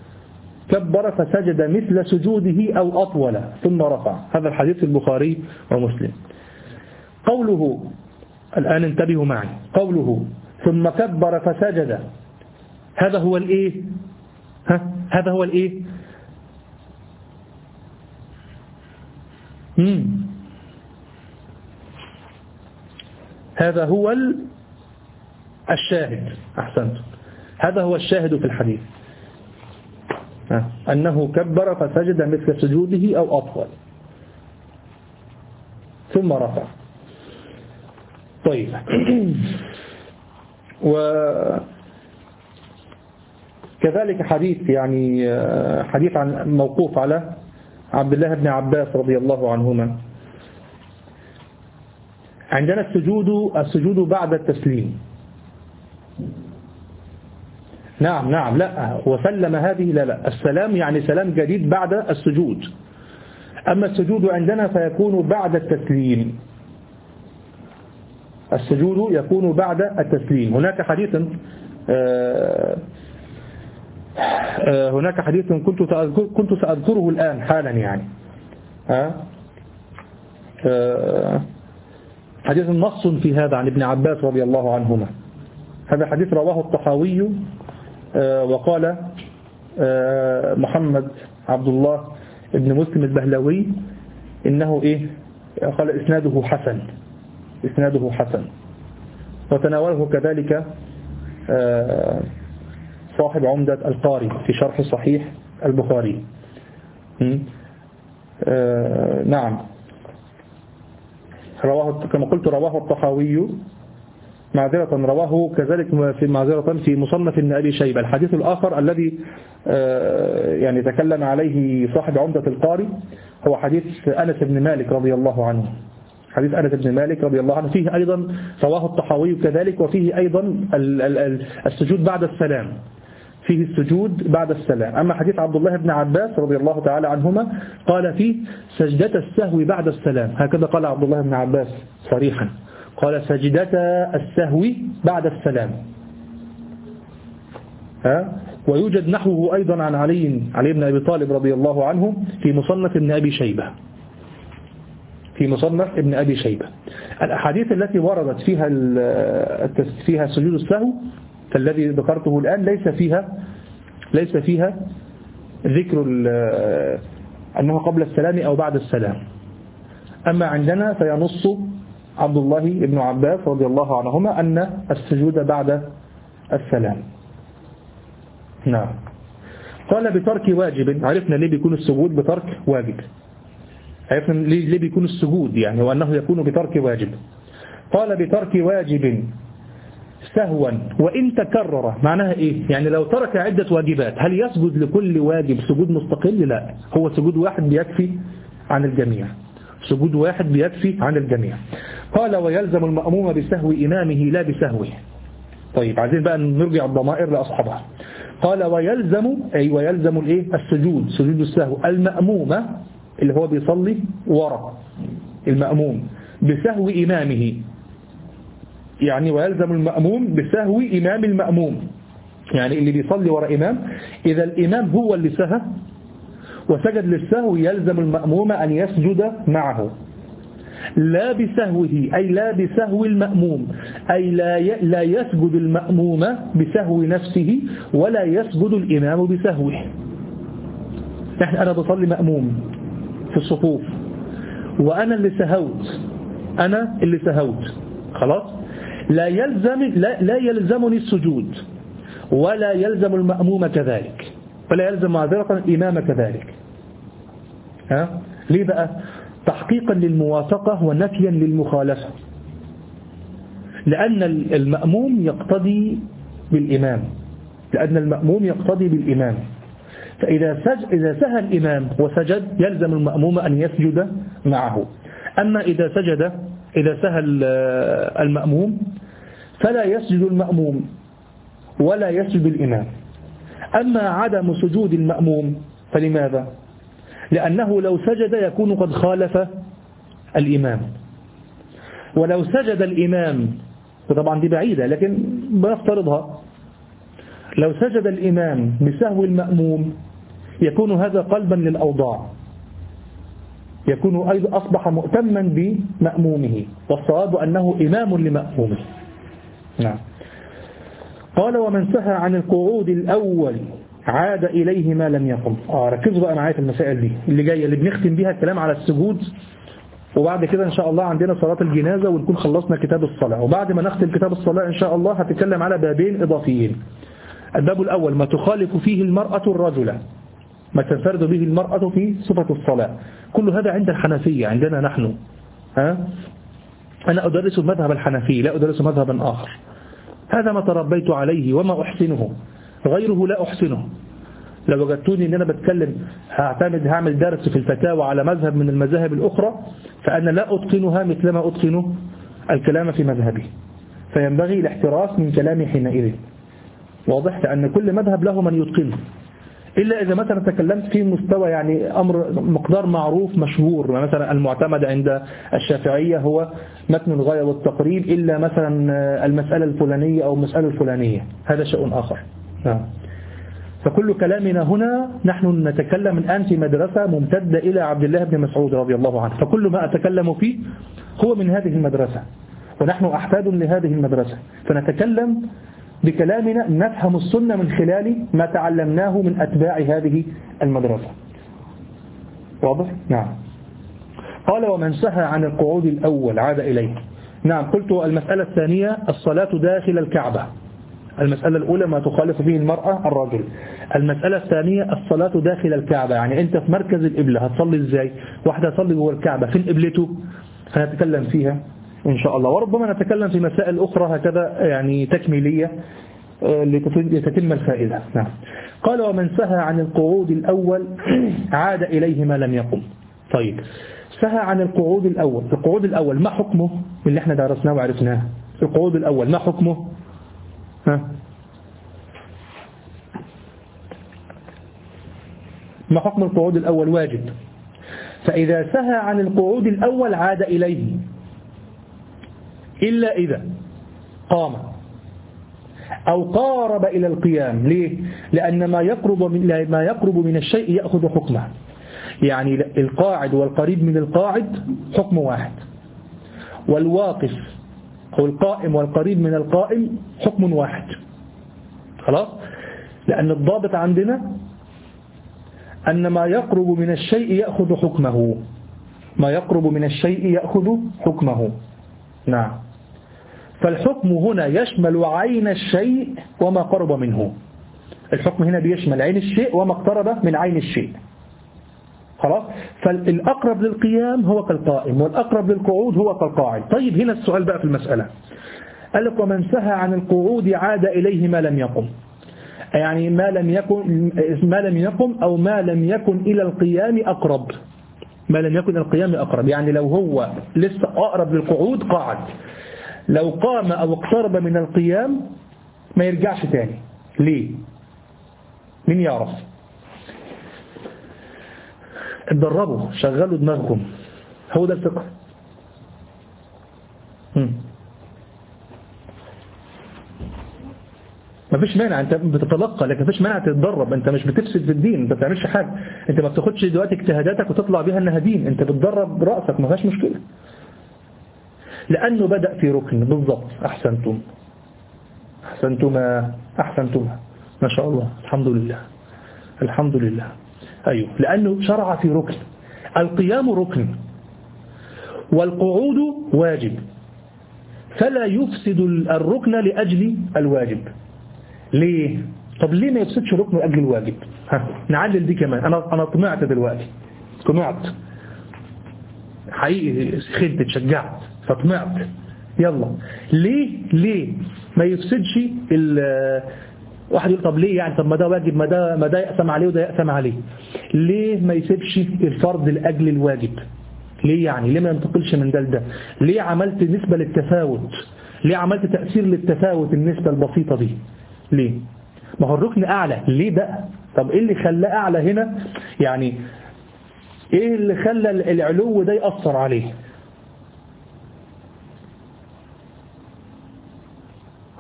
كبر فسجد مثل سجوده أو أطول ثم رفع. هذا الحديث في البخاري ومسلم. قوله الآن انتبهوا معي، قوله ثم كبر فسجد، هذا هو الإيه؟ ها؟ هذا هو الإيه؟ مم. هذا هو الشاهد. أحسنت، هذا هو الشاهد في الحديث، أنه كبر فسجد مثل سجوده أو أطول ثم رفع. طيب، وكذلك حديث يعني حديث عن موقوف على عبد الله بن عباس رضي الله عنهما. عندنا السجود السجود بعد التسليم. نعم نعم لا وسلم هذه لا لا السلام يعني سلام جديد بعد السجود. أما السجود عندنا فيكون بعد التسليم، السجود يكون بعد التسليم. هناك حديث آه آه هناك حديث كنت كنت سأذكره الآن حالا يعني آه آه حديث نص في هذا عن ابن عباس رضي الله عنهما. هذا حديث رواه الطحاوي آه وقال آه محمد عبد الله ابن مسلم البهلوي إنه إيه قال إسناده حسن، إسناده حسن. وتناوله كذلك آه صاحب عمدة القاري في شرح صحيح البخاري. آه نعم رواه كما قلت رواه الطحاوي معذرة، رواه كذلك في معذرة في مصنف ابن أبي شيبة. الحديث الآخر الذي يعني تكلم عليه صاحب عمدة القاري هو حديث أنس بن مالك رضي الله عنه. حديث أنس بن مالك رضي الله عنه فيه أيضا رواه الطحاوي كذلك، وفيه أيضا السجود بعد السلام، فيه السجود بعد السلام. أما حديث عبد الله بن عباس رضي الله تعالى عنهما قال فيه سجدة السهو بعد السلام، هكذا قال عبد الله بن عباس صريحا، قال سجدة السهو بعد السلام. ها؟ ويوجد نحوه أيضا عن علي علي بن أبي طالب رضي الله عنه في مصنف ابن أبي شيبة، في مصنف ابن أبي شيبة. الأحاديث التي وردت فيها فيها سجود السهو الذي ذكرته الآن ليس فيها ليس فيها ذكر أنه قبل السلام أو بعد السلام. أما عندنا فينص عبد الله بن عباس رضي الله عنهما أن السجود بعد السلام. نعم. قال بترك واجب، عرفنا ليه بيكون السجود بترك واجب، عرفنا ليه بيكون السجود يعني وأنه يكون بترك واجب. قال بترك واجب سهوا وإن تكرر، معناها إيه؟ يعني لو ترك عدة واجبات هل يسجد لكل واجب سجود مستقل؟ لا، هو سجود واحد بيكفي عن الجميع، سجود واحد بيكفي عن الجميع. قال ويلزم المأموم بسهو إمامه لا بسهوه. طيب عايزين بقى نرجع الضمائر لأصحابها. قال ويلزم أي ويلزم الإيه؟ السجود، سجود السهو المأمومة اللي هو بيصلي وراء المأموم بسهو إمامه، يعني ويلزم المأموم بسهو إمام المأموم، يعني اللي بيصلي وراء إمام إذا الإمام هو اللي سهى وسجد للسهو يلزم المأموم أن يسجد معه لا بسهوه، أي لا بسهو المأموم، أي لا لا يسجد المأموم بسهو نفسه ولا يسجد الإمام بسهوه. نحن أنا بصلي مأموم في الصفوف وأنا اللي سهوت، أنا اللي سهوت خلاص، لا يلزم لا, لا يلزمني السجود ولا يلزم المأموم كذلك ولا يلزم معذرة الإمام كذلك. ها؟ ليه بقى؟ تحقيقا للموافقة ونفيا للمخالفة، لأن المأموم يقتدي بالإمام، لأن المأموم يقتدي بالإمام، فإذا سج... إذا سهى الإمام وسجد يلزم المأموم أن يسجد معه. أما إذا سجد إذا سهى المأموم فلا يسجد المأموم ولا يسجد الإمام. أما عدم سجود المأموم فلماذا؟ لأنه لو سجد يكون قد خالف الإمام، ولو سجد الإمام وطبعا دي بعيدة لكن بنفترضها، لو سجد الإمام بسهو المأموم يكون هذا قلبا للأوضاع، يكون أيضا أصبح مؤتما بمأمومه، والصواب أنه إمام لمأمومه. نعم. قال ومن سهى عن القعود الأول عاد إليه ما لم يقم. آه ركزوا بقى معايا في المسائل دي اللي جاية اللي بنختم بيها الكلام على السجود، وبعد كده إن شاء الله عندنا صلاة الجنازة ونكون خلصنا كتاب الصلاة، وبعد ما نختم كتاب الصلاة إن شاء الله هتكلم على بابين إضافيين. الباب الأول ما تخالف فيه المرأة الرجل، ما تنفرد به المرأة في صفة الصلاة. كل هذا عند الحنفية، عندنا نحن. ها؟ أنا أدرس مذهب الحنفي لا أدرس مذهبا آخر، هذا ما تربيت عليه وما أحسنه، غيره لا أحسنه. لو وجدتوني أن أنا بتكلم هعتمد هعمل درس في الفتاوى على مذهب من المذاهب الأخرى، فأنا لا أتقنها مثلما أتقن الكلام في مذهبي، فينبغي الاحتراس من كلامي حينئذ. واضح؟ لأن كل مذهب له من يتقنه، إلا إذا مثلا تكلمت في مستوى يعني أمر مقدار معروف مشهور، مثلا المعتمد عند الشافعية هو متن الغاية والتقريب، إلا مثلا المسألة الفلانية أو المسألة الفلانية، هذا شيء آخر. فكل كلامنا هنا نحن نتكلم الآن في مدرسة ممتدة إلى عبد الله بن مسعود رضي الله عنه، فكل ما أتكلم فيه هو من هذه المدرسة، ونحن أحفاد لهذه المدرسة، فنتكلم بكلامنا نفهم السنة من خلال ما تعلمناه من أتباع هذه المدرسة. واضح؟ نعم. قال ومن سهى عن القعود الأول عاد إليه. نعم. قلت المسألة الثانية الصلاة داخل الكعبة. المسألة الأولى ما تخالف فيه المرأة الرجل. المسألة الثانية الصلاة داخل الكعبة، يعني أنت في مركز القبلة هتصلي إزاي؟ واحدة تصلي جوه الكعبة فين قبلته؟ هنتكلم فيها إن شاء الله، وربما نتكلم في مسائل أخرى هكذا يعني تكميلية لتتم الفائدة. نعم. قال ومن سهى عن القعود الأول عاد إليه ما لم يقم. طيب سهى عن القعود الأول، القعود الأول ما حكمه اللي احنا درسناه وعرفناه؟ القعود الأول ما حكمه؟ ها؟ ما حكم القعود الأول؟ واجب. فإذا سهى عن القعود الأول عاد إليه، إلا إذا قام أو قارب إلى القيام. ليه؟ لأن ما يقرب من ما يقرب من الشيء يأخذ حكمه، يعني القاعد والقريب من القاعد حكم واحد، والواقف أو القائم والقريب من القائم حكم واحد. خلاص؟ لأن الضابط عندنا أن ما يقرب من الشيء يأخذ حكمه، ما يقرب من الشيء يأخذ حكمه. نعم. فالحكم هنا يشمل عين الشيء وما قرب منه. الحكم هنا بيشمل عين الشيء وما اقترب من عين الشيء. خلاص؟ فالأقرب للقيام هو كالقائم، والأقرب للقعود هو كالقاعد. طيب هنا السؤال بقى في المسألة، قال لك ومن سهى عن القعود عاد إليه ما لم يقم، يعني ما لم يكن ما لم يقم أو ما لم يكن إلى القيام أقرب، ما لم يكن إلى القيام أقرب، يعني لو هو لسه أقرب للقعود قاعد، لو قام أو اقترب من القيام ما يرجعش تاني. ليه؟ مين يعرف؟ اتدربوا، شغلوا دماغكم، هو ده الفقه. ما فيش مانع، انت بتتلقى لكن ما فيش مانع تتدرب، انت مش بتفسد في الدين، انت ما بتعملش حاجه، انت ما بتاخدش دلوقتي اجتهاداتك وتطلع بيها انها دين، انت بتدرب راسك، ما فيهاش مشكله، لانه بدأ في ركن. بالضبط. احسنتم احسنتما احسنتما ما شاء الله، الحمد لله الحمد لله. ايوه، لانه شرع في ركن. القيام ركن والقعود واجب، فلا يفسد الركن لأجل الواجب. ليه؟ طب ليه ما يفسدش ركن لأجل الواجب؟ ها نعلل دي كمان. أنا أنا طمعت دلوقتي، طمعت حقيقي، خلت اتشجعت فطمعت. يلا ليه ليه ما يفسدش ال واحد يقول طب ليه يعني، طب ما ده واجب، ما ده ما ده يقسم عليه وده يقسم عليه، ليه ما يسيبش الفرض لأجل الواجب؟ ليه يعني؟ ليه ما ينتقلش من ده لده؟ ليه عملت نسبة للتفاوت؟ ليه عملت تأثير للتفاوت النسبة البسيطة دي؟ ليه؟ ما هو الركن أعلى، ليه بقى؟ طب إيه اللي خلاه أعلى هنا؟ يعني إيه اللي خلى العلو ده يأثر عليه؟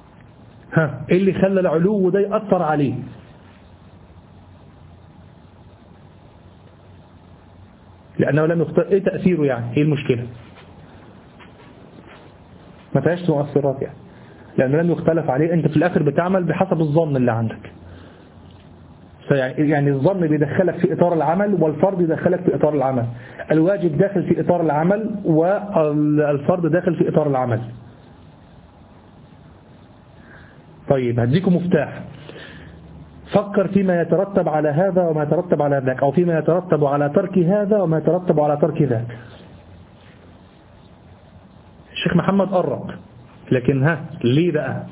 ها إيه اللي خلى العلو ده يأثر عليه؟ لأنه لم يختار. إيه تأثيره يعني؟ إيه المشكلة؟ ما فيهاش مؤثرات يعني، لأنه لم يختلف عليه. أنت في الآخر بتعمل بحسب الظن اللي عندك. يعني الظن بيدخلك في إطار العمل، والفرض يدخلك في إطار العمل. الواجب داخل في إطار العمل، والفرض داخل في إطار العمل. طيب هديكم مفتاح. فكر فيما يترتب على هذا وما يترتب على ذاك، أو فيما يترتب على ترك هذا وما يترتب على ترك ذاك. الشيخ محمد قرب، لكن ها ليه بقى؟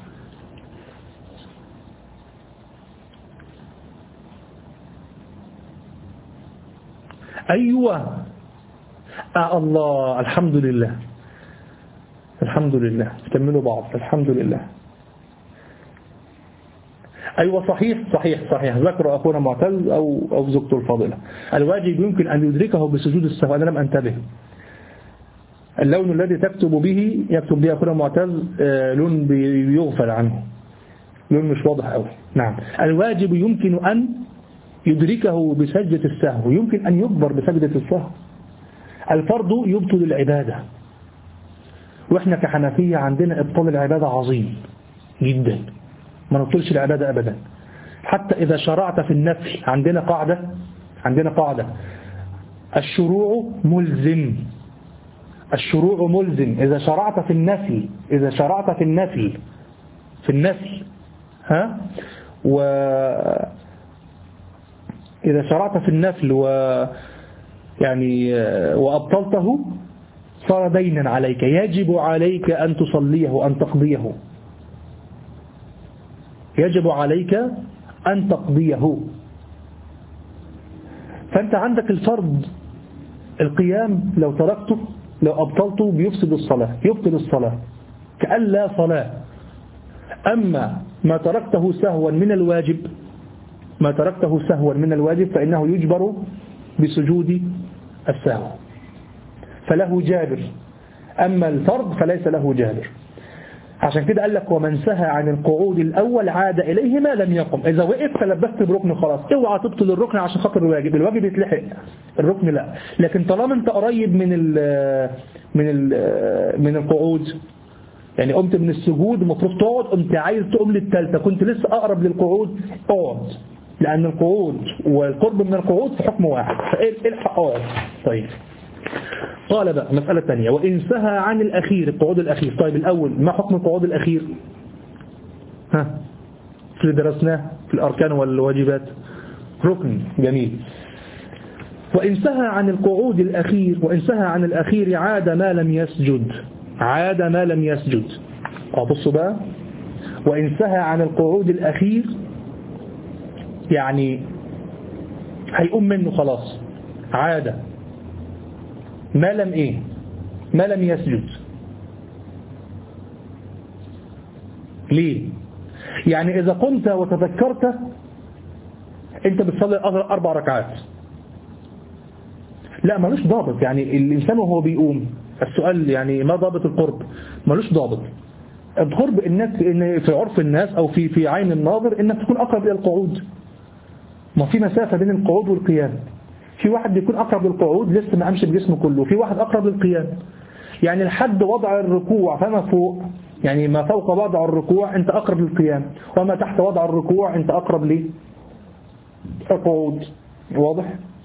أيوة. آه الله، الحمد لله الحمد لله. كملوا بعض. الحمد لله. أيوة صحيح صحيح صحيح. ذكر أخونا معتز أو أو زوجته الفاضلة. الواجب يمكن أن يدركه بسجود السهو. أنا لم أنتبه. اللون الذي تكتب به يكتب به أخونا معتز لون بيغفل عنه، لون مش واضح أوي. نعم. الواجب يمكن أن يدركه بسجدة السهو، يمكن أن يكبر بسجدة السهو. الفرض يبطل العبادة، وإحنا كحنفية عندنا إبطال العبادة عظيم جدا، ما نبطلش العبادة أبدا. حتى إذا شرعت في النفل عندنا قاعدة عندنا قاعدة الشروع ملزم. الشروع ملزم. إذا شرعت في النفل إذا شرعت في النفل في النفل ها و إذا شرعت في النفل و يعني وأبطلته صار دينا عليك، يجب عليك أن تصليه أن تقضيه يجب عليك أن تقضيه. فأنت عندك الفرض القيام، لو تركته لو أبطلته بيفسد الصلاة، يبطل الصلاة كأن لا صلاة. أما ما تركته سهوا من الواجب ما تركته سهوا من الواجب فإنه يجبر بسجود السهو، فله جابر. أما الفرض فليس له جابر. عشان كده قال لك ومن سهى عن القعود الأول عاد إليه ما لم يقم. إذا وقف فلبست بركن خلاص، اوعى تبطل الركن عشان خاطر الواجب. الواجب يتلحق، الركن لا. لكن طالما انت قريب من ال من ال من القعود، يعني قمت من السجود المفروض تقعد، قمت عايز تقوم للثالثه، كنت لسه أقرب للقعود، اقعد، لأن القعود والقرب من القعود في حكم واحد، فالحق اقعد. طيب قال بقى مسألة ثانية، وإن سهى عن الأخير القعود الأخير. طيب الأول ما حكم القعود الأخير؟ ها في اللي درسناه في الأركان والواجبات، ركن. جميل. وإن سهى عن القعود الأخير وإن سهى عن الأخير عاد ما لم يسجد عاد ما لم يسجد. بصوا بقى، وإن سهى عن القعود الأخير يعني هيقوم منه خلاص، عاد ما لم ايه ما لم يسجد. ليه؟ يعني إذا قمت وتذكرت أنت بتصلي أربع ركعات، لا ملوش ضابط. يعني الإنسان وهو بيقوم، السؤال يعني ما ضابط القرب؟ ملوش ضابط. القرب إنك إن في عرف الناس أو في في عين الناظر إنك تكون أقرب إلى القعود. ما في مسافة بين القعود والقيام. في واحد بيكون أقرب للقعود لسه ما قامش بجسمه كله، في واحد أقرب للقيام. يعني لحد وضع الركوع فما فوق، يعني ما فوق وضع الركوع أنت أقرب للقيام، وما تحت وضع الركوع أنت أقرب للقعود. واضح؟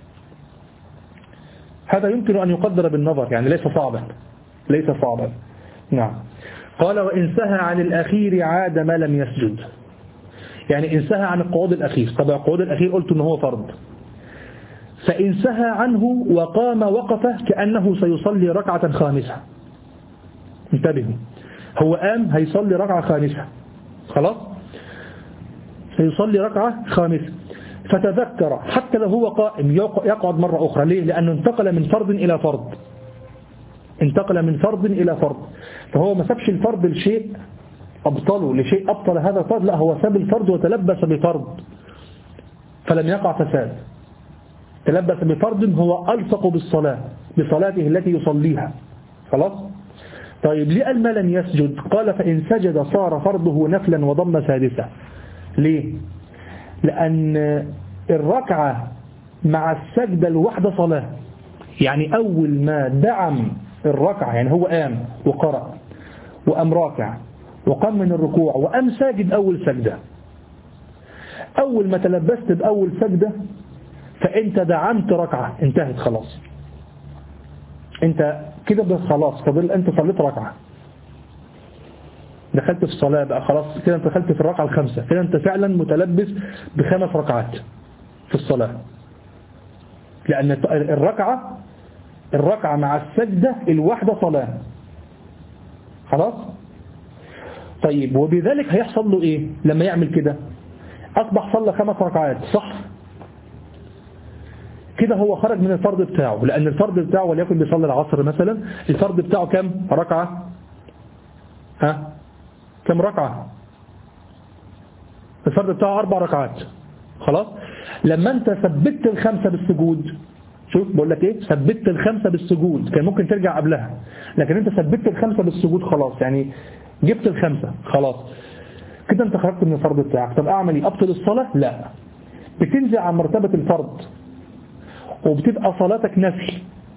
هذا يمكن أن يقدر بالنظر، يعني ليس صعبا ليس صعبا. نعم. قال وإن سهى عن الأخير عاد ما لم يسجد. يعني إن سهى عن القعود الأخير، طبعا القعود الأخير قلت أنه هو فرض، فإن سهى عنه وقام وقف كأنه سيصلي ركعة خامسة. انتبهوا، هو قام هيصلي ركعة خامسة، خلاص سيصلي ركعة خامسة، فتذكر حتى لو هو قائم يقعد مرة أخرى. ليه؟ لأنه انتقل من فرض إلى فرض انتقل من فرض إلى فرض فهو ما سابش الفرض لشيء أبطله لشيء أبطل هذا الفرض، لا هو ساب الفرض وتلبس بفرض فلم يقع فساد. تلبس بفرض هو ألصق بالصلاة بصلاته التي يصليها، خلاص. طيب ليه قال ما لم يسجد؟ قال فإن سجد صار فرضه نفلا وضم سادسة. ليه؟ لأن الركعة مع السجدة الواحدة صلاة، يعني أول ما دعم الركعة، يعني هو قام وقرأ وقام راكع وقام من الركوع وقام ساجد أول سجدة، أول ما تلبست بأول سجدة فأنت دعمت ركعة، انتهت خلاص، أنت كده بس خلاص، فضل أنت صليت ركعة، دخلت في الصلاة بقى خلاص، كده أنت دخلت في الركعة الخامسة، كده أنت فعلا متلبس بخمس ركعات في الصلاة، لأن الركعة الركعة مع السجدة الواحدة صلاة، خلاص. طيب وبذلك هيحصل له إيه لما يعمل كده؟ أصبح صلى خمس ركعات، صح؟ كده هو خرج من الفرض بتاعه، لأن الفرض بتاعه وليكن بيصلي العصر مثلا، الفرض بتاعه كم ركعة؟ ها؟ كم ركعة؟ الفرض بتاعه أربع ركعات، خلاص. لما أنت ثبت الخمسة بالسجود، شوف بقول لك إيه، ثبت الخمسة بالسجود، كان ممكن ترجع قبلها، لكن أنت ثبت الخمسة بالسجود خلاص، يعني جبت الخمسة خلاص، كده أنت خرجت من الفرض بتاعك. طب أعمل إيه؟ أبطل الصلاة؟ لا، بتنزع عن مرتبة الفرض وبتبقى صلاتك نفل،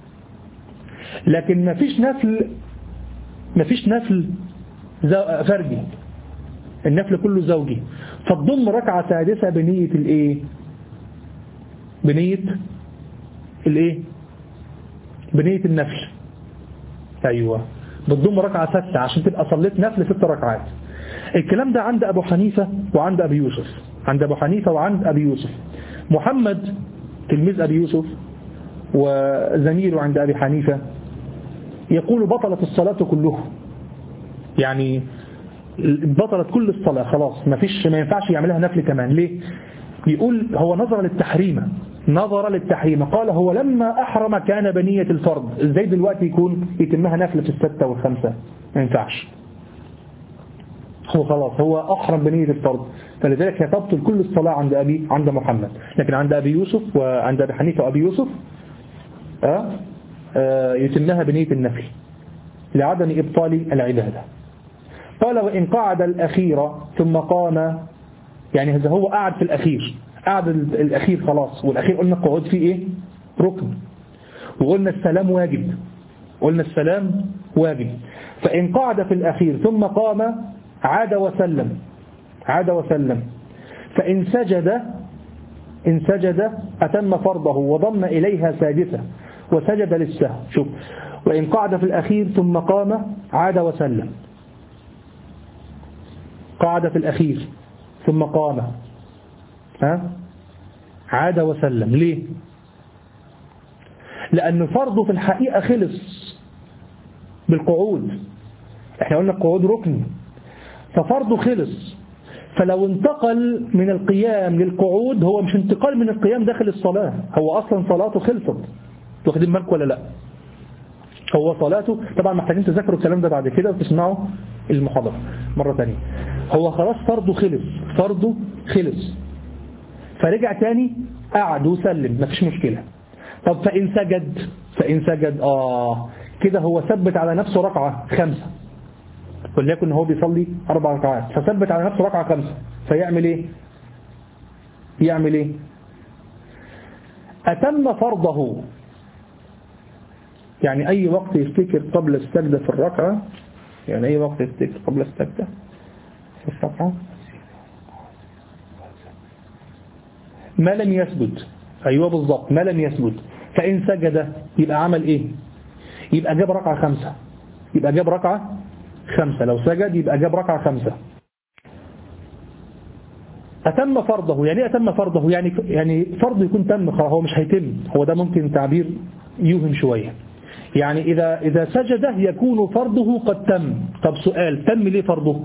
لكن مفيش نفل مفيش نفل فردي، النفل كله زوجي، فتضم ركعة سادسة بنية الايه بنية الايه بنية النفل، ايوه بتضم ركعة ستة عشان تبقى صليت نفل ست ركعات. الكلام ده عند ابو حنيفة وعند ابي يوسف، عند ابو حنيفة وعند ابي يوسف. محمد تلميذ ابي يوسف وزميله عند ابي حنيفة يقول بطلت الصلاة كلها، يعني بطلت كل الصلاة خلاص، ما فيش ما ينفعش يعملها نفل كمان. ليه؟ يقول هو نظر للتحريم، نظر للتحريم، قال هو لما أحرم كان بنية الفرض، ازاي دلوقتي يكون يتمها نفل في الستة والخمسة؟ ما ينفعش، هو خلاص هو أحرم بنية الفرض، فلذلك يتبطل كل الصلاة عند أبي عند محمد. لكن عند أبي يوسف وعند أبي حنيفة وأبي يوسف آه آه يتمها بنية النفل لعدم إبطال العبادة. قال وإن قعد الأخير ثم قام، يعني إذا هو قعد في الأخير، قعد الأخير خلاص، والأخير قلنا القعود فيه إيه؟ ركن، وقلنا السلام واجب، قلنا السلام واجب. فإن قعد في الأخير ثم قام عاد وسلم، عاد وسلم. فإن سجد إن سجد أتم فرضه وضم إليها سادسة وسجد للسهو. شوف، وإن قعد في الأخير ثم قام عاد وسلم، قعد في الأخير ثم قام ها عاد وسلم. ليه؟ لأن فرضه في الحقيقة خلص بالقعود، احنا قلنا القعود ركن، ففرضه خلص، فلو انتقل من القيام للقعود هو مش انتقال من القيام داخل الصلاة، هو أصلا صلاته خلصت. واخدين بالكم ولا لا؟ هو صلاته طبعا محتاجين تذكروا الكلام ده بعد كده وتسمعوا المحاضرة مرة تانية. هو خلاص فرضه خلص، فرضه خلص، فرجع تاني قعد وسلم، مفيش مشكلة. طب فإن سجد فإن سجد آه كده هو ثبت على نفسه ركعة خمسة، وليكن هو بيصلي أربع ركعات فثبت على نفسه ركعة خمسة، فيعمل إيه؟ يعمل إيه؟ أتم فرضه، يعني أي وقت يفتكر قبل السجدة في الركعة، يعني أي وقت يفتكر قبل السجدة في الركعة ما لم يسجد، أيوة بالضبط ما لم يسجد. فإن سجد يبقى عمل إيه؟ يبقى جاب ركعة خمسة، يبقى جاب ركعة خمسة، لو سجد يبقى جاب ركعة خمسة. أتم فرضه، يعني أتم فرضه يعني يعني فرضه يكون تم خلاص، هو مش هيتم، هو ده ممكن تعبير يوهم شوية، يعني إذا إذا سجد يكون فرضه قد تم. طب سؤال، تم ليه فرضه؟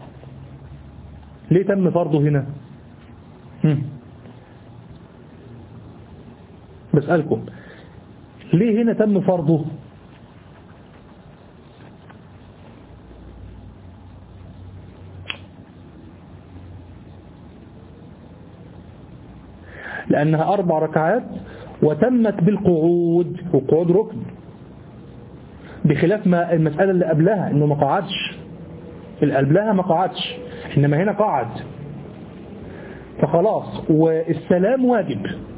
ليه تم فرضه هنا؟ هم. بسألكم ليه هنا تم فرضه؟ لأنها أربع ركعات وتمت بالقعود، والقعود ركن، بخلاف ما المسألة اللي قبلها إنه ما قعدش، اللي قبلها ما قعدش، إنما هنا قعد، فخلاص والسلام واجب.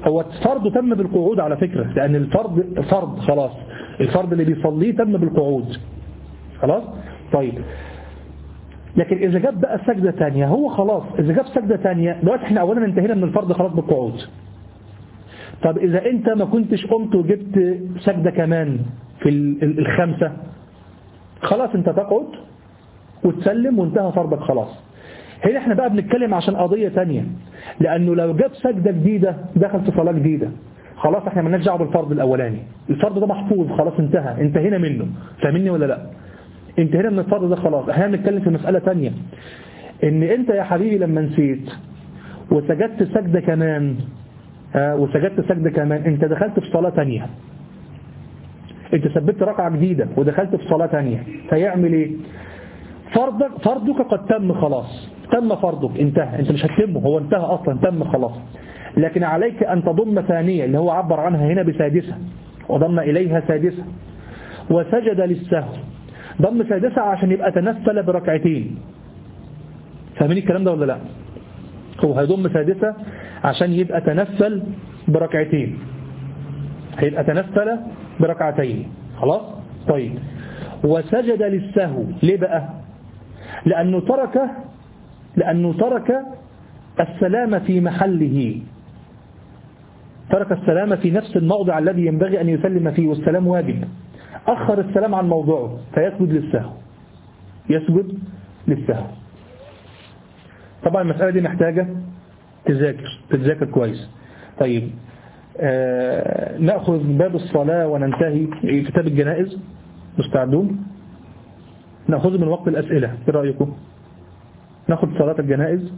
هو الفرض تم بالقعود على فكرة، لأن الفرض فرض خلاص، الفرض اللي بيصليه تم بالقعود خلاص. طيب لكن إذا جاب بقى سجدة تانية، هو خلاص إذا جاب سجدة تانية دلوقتي احنا أولا انتهينا من الفرض خلاص بالقعود. طب إذا أنت ما كنتش قمت وجبت سجدة كمان في الخمسة، خلاص أنت تقعد وتسلم وانتهى فرضك خلاص. هنا احنا بقى بنتكلم عشان قضية تانية، لأنه لو جاب سجدة جديدة دخل في صلاة جديدة، خلاص احنا مالناش دعوه بالفرض الأولاني، الفرض ده محفوظ خلاص انتهى، انتهينا منه، فاهمني ولا لا؟ انتهينا من الفرض ده خلاص. احنا بنتكلم في مسألة تانية، ان انت يا حبيبي لما نسيت وسجدت سجدة كمان اه وسجدت سجدة كمان، انت دخلت في صلاة تانية، انت ثبت ركعة جديدة ودخلت في صلاة تانية، فيعمل ايه؟ فرضك فرضك قد تم خلاص، تم فرضك انتهى، انت مش هتتمه، هو انتهى اصلا تم خلاص. لكن عليك ان تضم ثانية اللي هو عبر عنها هنا بسادسة، وضم اليها سادسة، وسجد للسهو، ضم سادسة عشان يبقى تنفل بركعتين. فاهمين الكلام ده ولا لا؟ هو هيضم سادسة عشان يبقى تنفل بركعتين، هيبقى تنفل بركعتين خلاص. طيب وسجد للسهو ليه بقى؟ لأنه ترك لأنه ترك السلام في محله، ترك السلام في نفس الموضع الذي ينبغي أن يسلم فيه، والسلام واجب، أخر السلام عن موضوعه فيسجد للسهو، يسجد للسهو. طبعا المسألة دي محتاجة تذاكر تتذاكر كويس. طيب آه نأخذ باب الصلاة وننتهي كتاب الجنائز، مستعدون؟ نأخذ من وقت الأسئلة، ايه رأيكم؟ نأخذ صلاة الجنائز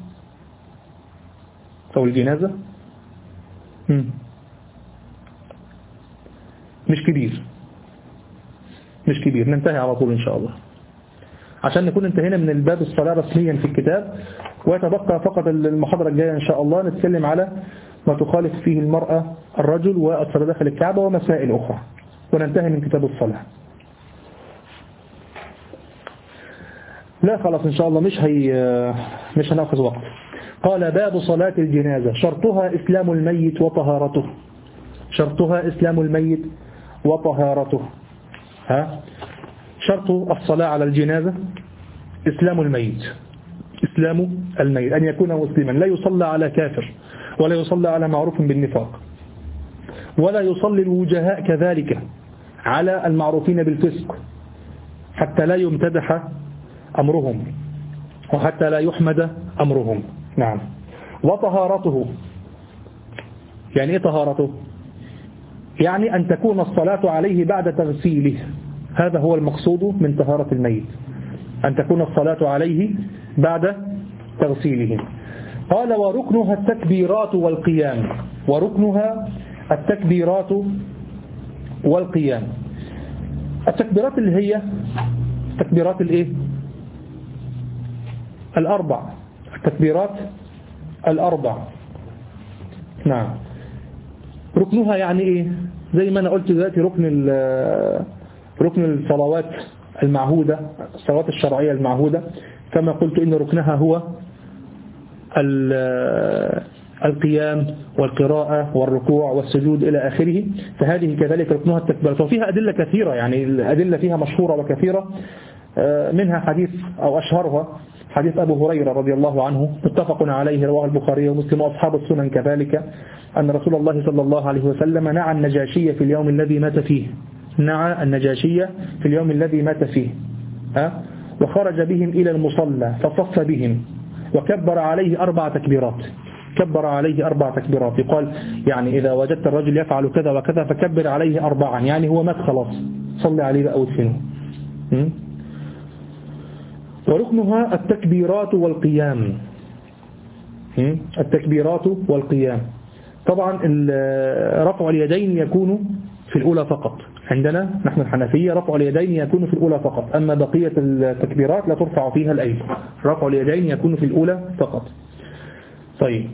أو الجنازة؟ مم. مش كبير مش كبير ننتهي على طول إن شاء الله، عشان نكون انتهينا من الباب الصلاة رسميا في الكتاب، ويتبقى فقط المحاضرة الجاية إن شاء الله نتكلم على ما تخالف فيه المرأة الرجل والصلاة داخل الكعبة ومسائل أخرى، وننتهي من كتاب الصلاة. لا خلاص إن شاء الله مش هي مش هنأخذ وقت. قال باب صلاة الجنازة، شرطها إسلام الميت وطهارته، شرطها إسلام الميت وطهارته. ها شرط الصلاة على الجنازة إسلام الميت، إسلام الميت أن يكون مسلما، لا يصلى على كافر، ولا يصلى على معروف بالنفاق، ولا يصلي الوجهاء كذلك على المعروفين بالفسق، حتى لا يمتدح أمرهم وحتى لا يحمد أمرهم. نعم. وطهارته، يعني إيه طهارته؟ يعني أن تكون الصلاة عليه بعد تغسيله، هذا هو المقصود من طهارة الميت، أن تكون الصلاة عليه بعد تغسيله. قال وركنها التكبيرات والقيام، وركنها التكبيرات والقيام. التكبيرات اللي هي التكبيرات الايه؟ الأربع، التكبيرات الأربع. نعم. ركنها يعني ايه؟ زي ما أنا قلت دلوقتي ركن ركن الصلوات المعهودة، الصلوات الشرعية المعهودة، كما قلت إن ركنها هو القيام والقراءة والركوع والسجود إلى آخره، فهذه كذلك ركنها التكبيرات. وفيها أدلة كثيرة، يعني الأدلة فيها مشهورة وكثيرة، منها حديث أو أشهرها حديث أبو هريرة رضي الله عنه متفق عليه، رواه البخاري ومسلم وأصحاب السنن كذلك، أن رسول الله صلى الله عليه وسلم نعى النجاشية في اليوم الذي مات فيه، نعى النجاشية في اليوم الذي مات فيه ها؟ وخرج بهم إلى المصلى فصف بهم وكبر عليه أربع تكبيرات، كبر عليه أربع تكبيرات. يقال يعني إذا وجدت الرجل يفعل كذا وكذا فكبر عليه أربعا، يعني هو مات خلاص، صلي عليه بقى وادفنه. وركنها التكبيرات والقيام، التكبيرات والقيام. طبعا رفع اليدين يكون في الأولى فقط، عندنا نحن الحنفية رفع اليدين يكون في الأولى فقط، أما بقية التكبيرات لا ترفع فيها الأيدي، رفع اليدين يكون في الأولى فقط. طيب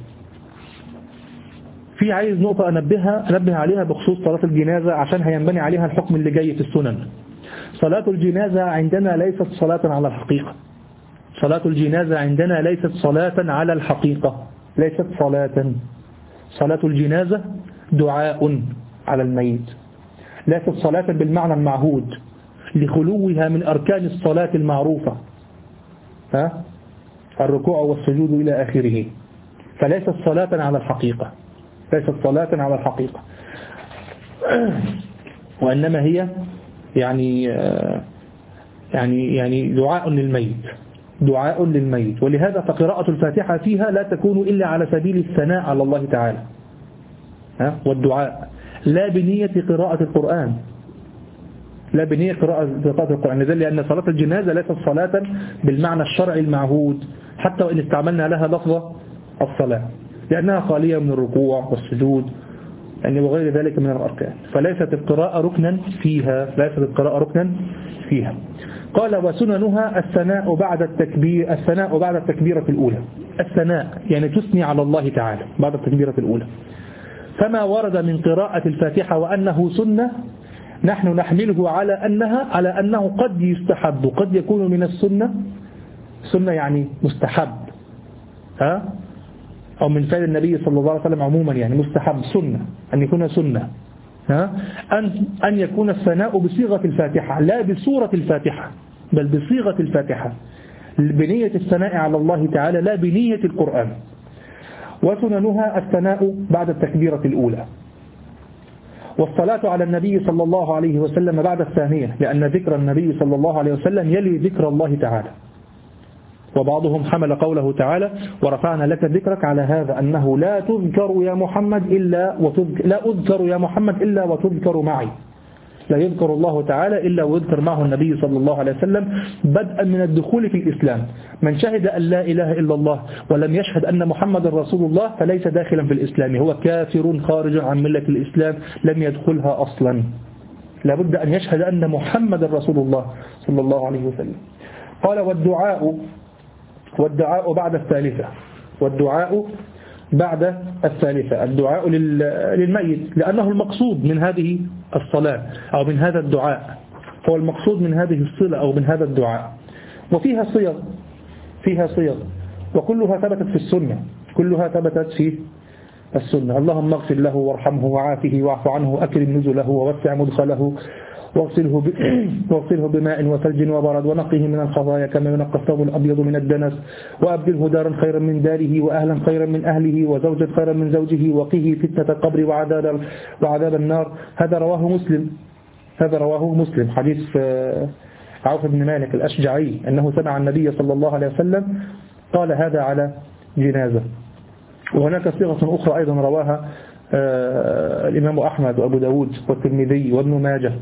في عايز نقطة أنبهها أنبه عليها بخصوص صلاة الجنازة عشان هينبني عليها الحكم اللي جاي في السنن. صلاة الجنازة عندنا ليست صلاة على الحقيقة، صلاة الجنازة عندنا ليست صلاة على الحقيقة، ليست صلاة، صلاة الجنازة دعاء على الميت، ليست صلاة بالمعنى المعهود لخلوها من أركان الصلاة المعروفة، ها؟ الركوع والسجود إلى آخره، فليست صلاة على الحقيقة، ليست صلاة على الحقيقة، وإنما هي يعني يعني يعني دعاء للميت، دعاء للميت. ولهذا فقراءة الفاتحة فيها لا تكون إلا على سبيل الثناء على الله تعالى، ها؟ والدعاء، لا بنية قراءة القرآن، لا بنية قراءة القرآن، لأن صلاة الجنازة ليست صلاة بالمعنى الشرعي المعهود حتى وإن استعملنا لها لفظة الصلاة، لأنها خالية من الركوع والسجود يعني وغير ذلك من الأركان، فليست القراءة ركنا فيها، ليست القراءة ركنا فيها. قال وسننها الثناء بعد التكبير، الثناء بعد التكبيرة الأولى، الثناء يعني تثني على الله تعالى بعد التكبيرة الأولى. فما ورد من قراءة الفاتحة وأنه سنة نحن نحمله على أنها على أنه قد يستحب، قد يكون من السنة، سنة يعني مستحب، ها؟ أو من فعل النبي صلى الله عليه وسلم عموما، يعني مستحب سنة أن يكون سنة، ها؟ أن أن يكون الثناء بصيغة الفاتحة لا بصورة الفاتحة بل بصيغة الفاتحة، بنية الثناء على الله تعالى لا بنية القرآن. وسننها الثناء بعد التكبيرة الأولى، والصلاة على النبي صلى الله عليه وسلم بعد الثانية، لأن ذكر النبي صلى الله عليه وسلم يلي ذكر الله تعالى. وبعضهم حمل قوله تعالى ورفعنا لك ذكرك على هذا أنه لا تذكر يا محمد إلا وتذكر، لا أذكر يا محمد إلا وتذكر معي، لا يذكر الله تعالى إلا ويذكر معه النبي صلى الله عليه وسلم بدءا من الدخول في الإسلام. من شهد أن لا إله إلا الله ولم يشهد أن محمد رسول الله فليس داخلا في الإسلام، هو كافر خارج عن ملة الإسلام لم يدخلها أصلا، لابد أن يشهد أن محمد رسول الله صلى الله عليه وسلم. قال والدعاء والدعاء بعد الثالثة، والدعاء بعد الثالثة الدعاء للميت، لأنه المقصود من هذه الصلاة أو من هذا الدعاء، هو المقصود من هذه الصلة أو من هذا الدعاء. وفيها صيغ، فيها صيغ وكلها ثبتت في السنة، كلها ثبتت في السنة. اللهم اغفر له وارحمه وعافه واعف عنه أكرم نزله ووسع مدخله واغسله واغسله بماء وثلج وبرد ونقه من الخطايا كما ينقى الثوب الأبيض من الدنس، وأبدله دارا خيرا من داره وأهلا خيرا من أهله وزوجا خيرا من زوجه وقه فتنة القبر وعذاب وعذاب النار. هذا رواه مسلم، هذا رواه مسلم حديث عوف بن مالك الأشجعي أنه سمع النبي صلى الله عليه وسلم قال هذا على جنازة. وهناك صيغة أخرى أيضا رواها الإمام أحمد وأبو داود والترمذي وابن ماجه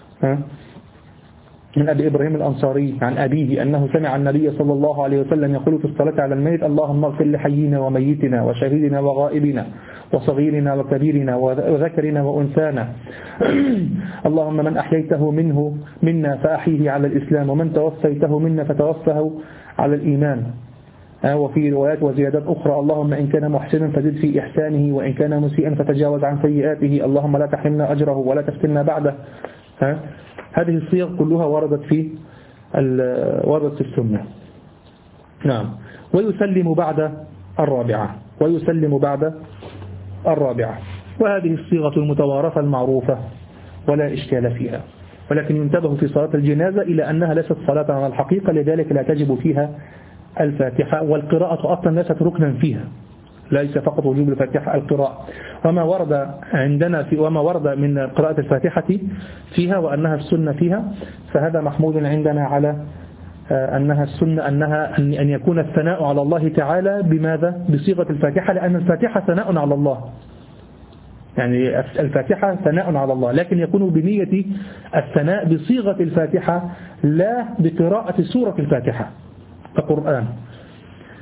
من أبي إبراهيم الأنصاري عن أبيه أنه سمع النبي صلى الله عليه وسلم يقول في الصلاة على الميت اللهم اغفر لحينا وميتنا وشهيدنا وغائبنا وصغيرنا وكبيرنا وذكرنا وأنثانا، اللهم من أحييته منه منا فأحيه على الإسلام ومن توفيته منا فتوفه على الإيمان. وفي روايات وزيادات أخرى اللهم إن كان محسنا فزد في إحسانه وإن كان مسيئا فتجاوز عن سيئاته، اللهم لا تحرمنا أجره ولا تفتنا بعده. ها؟ هذه الصيغ كلها وردت في وردت في السنة. نعم. ويسلم بعد الرابعة، ويسلم بعد الرابعة، وهذه الصيغة المتوارثة المعروفة ولا إشكال فيها، ولكن ينتبه في صلاة الجنازة إلى أنها ليست صلاة على الحقيقة، لذلك لا تجب فيها الفاتحة، والقراءة أصلا ليست ركنا فيها، ليس فقط وجوب الفاتحة القراءة. وما ورد عندنا في وما ورد من قراءة الفاتحة فيها وأنها السنة فيها فهذا محمود عندنا على أنها السنة، أنها أن يكون الثناء على الله تعالى بماذا؟ بصيغة الفاتحة، لأن الفاتحة ثناء على الله، يعني الفاتحة ثناء على الله، لكن يكون بنية الثناء بصيغة الفاتحة لا بقراءة سورة الفاتحة كقرآن.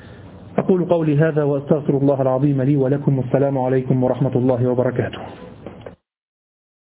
أقول قولي هذا وأستغفر الله العظيم لي ولكم، والسلام عليكم ورحمة الله وبركاته.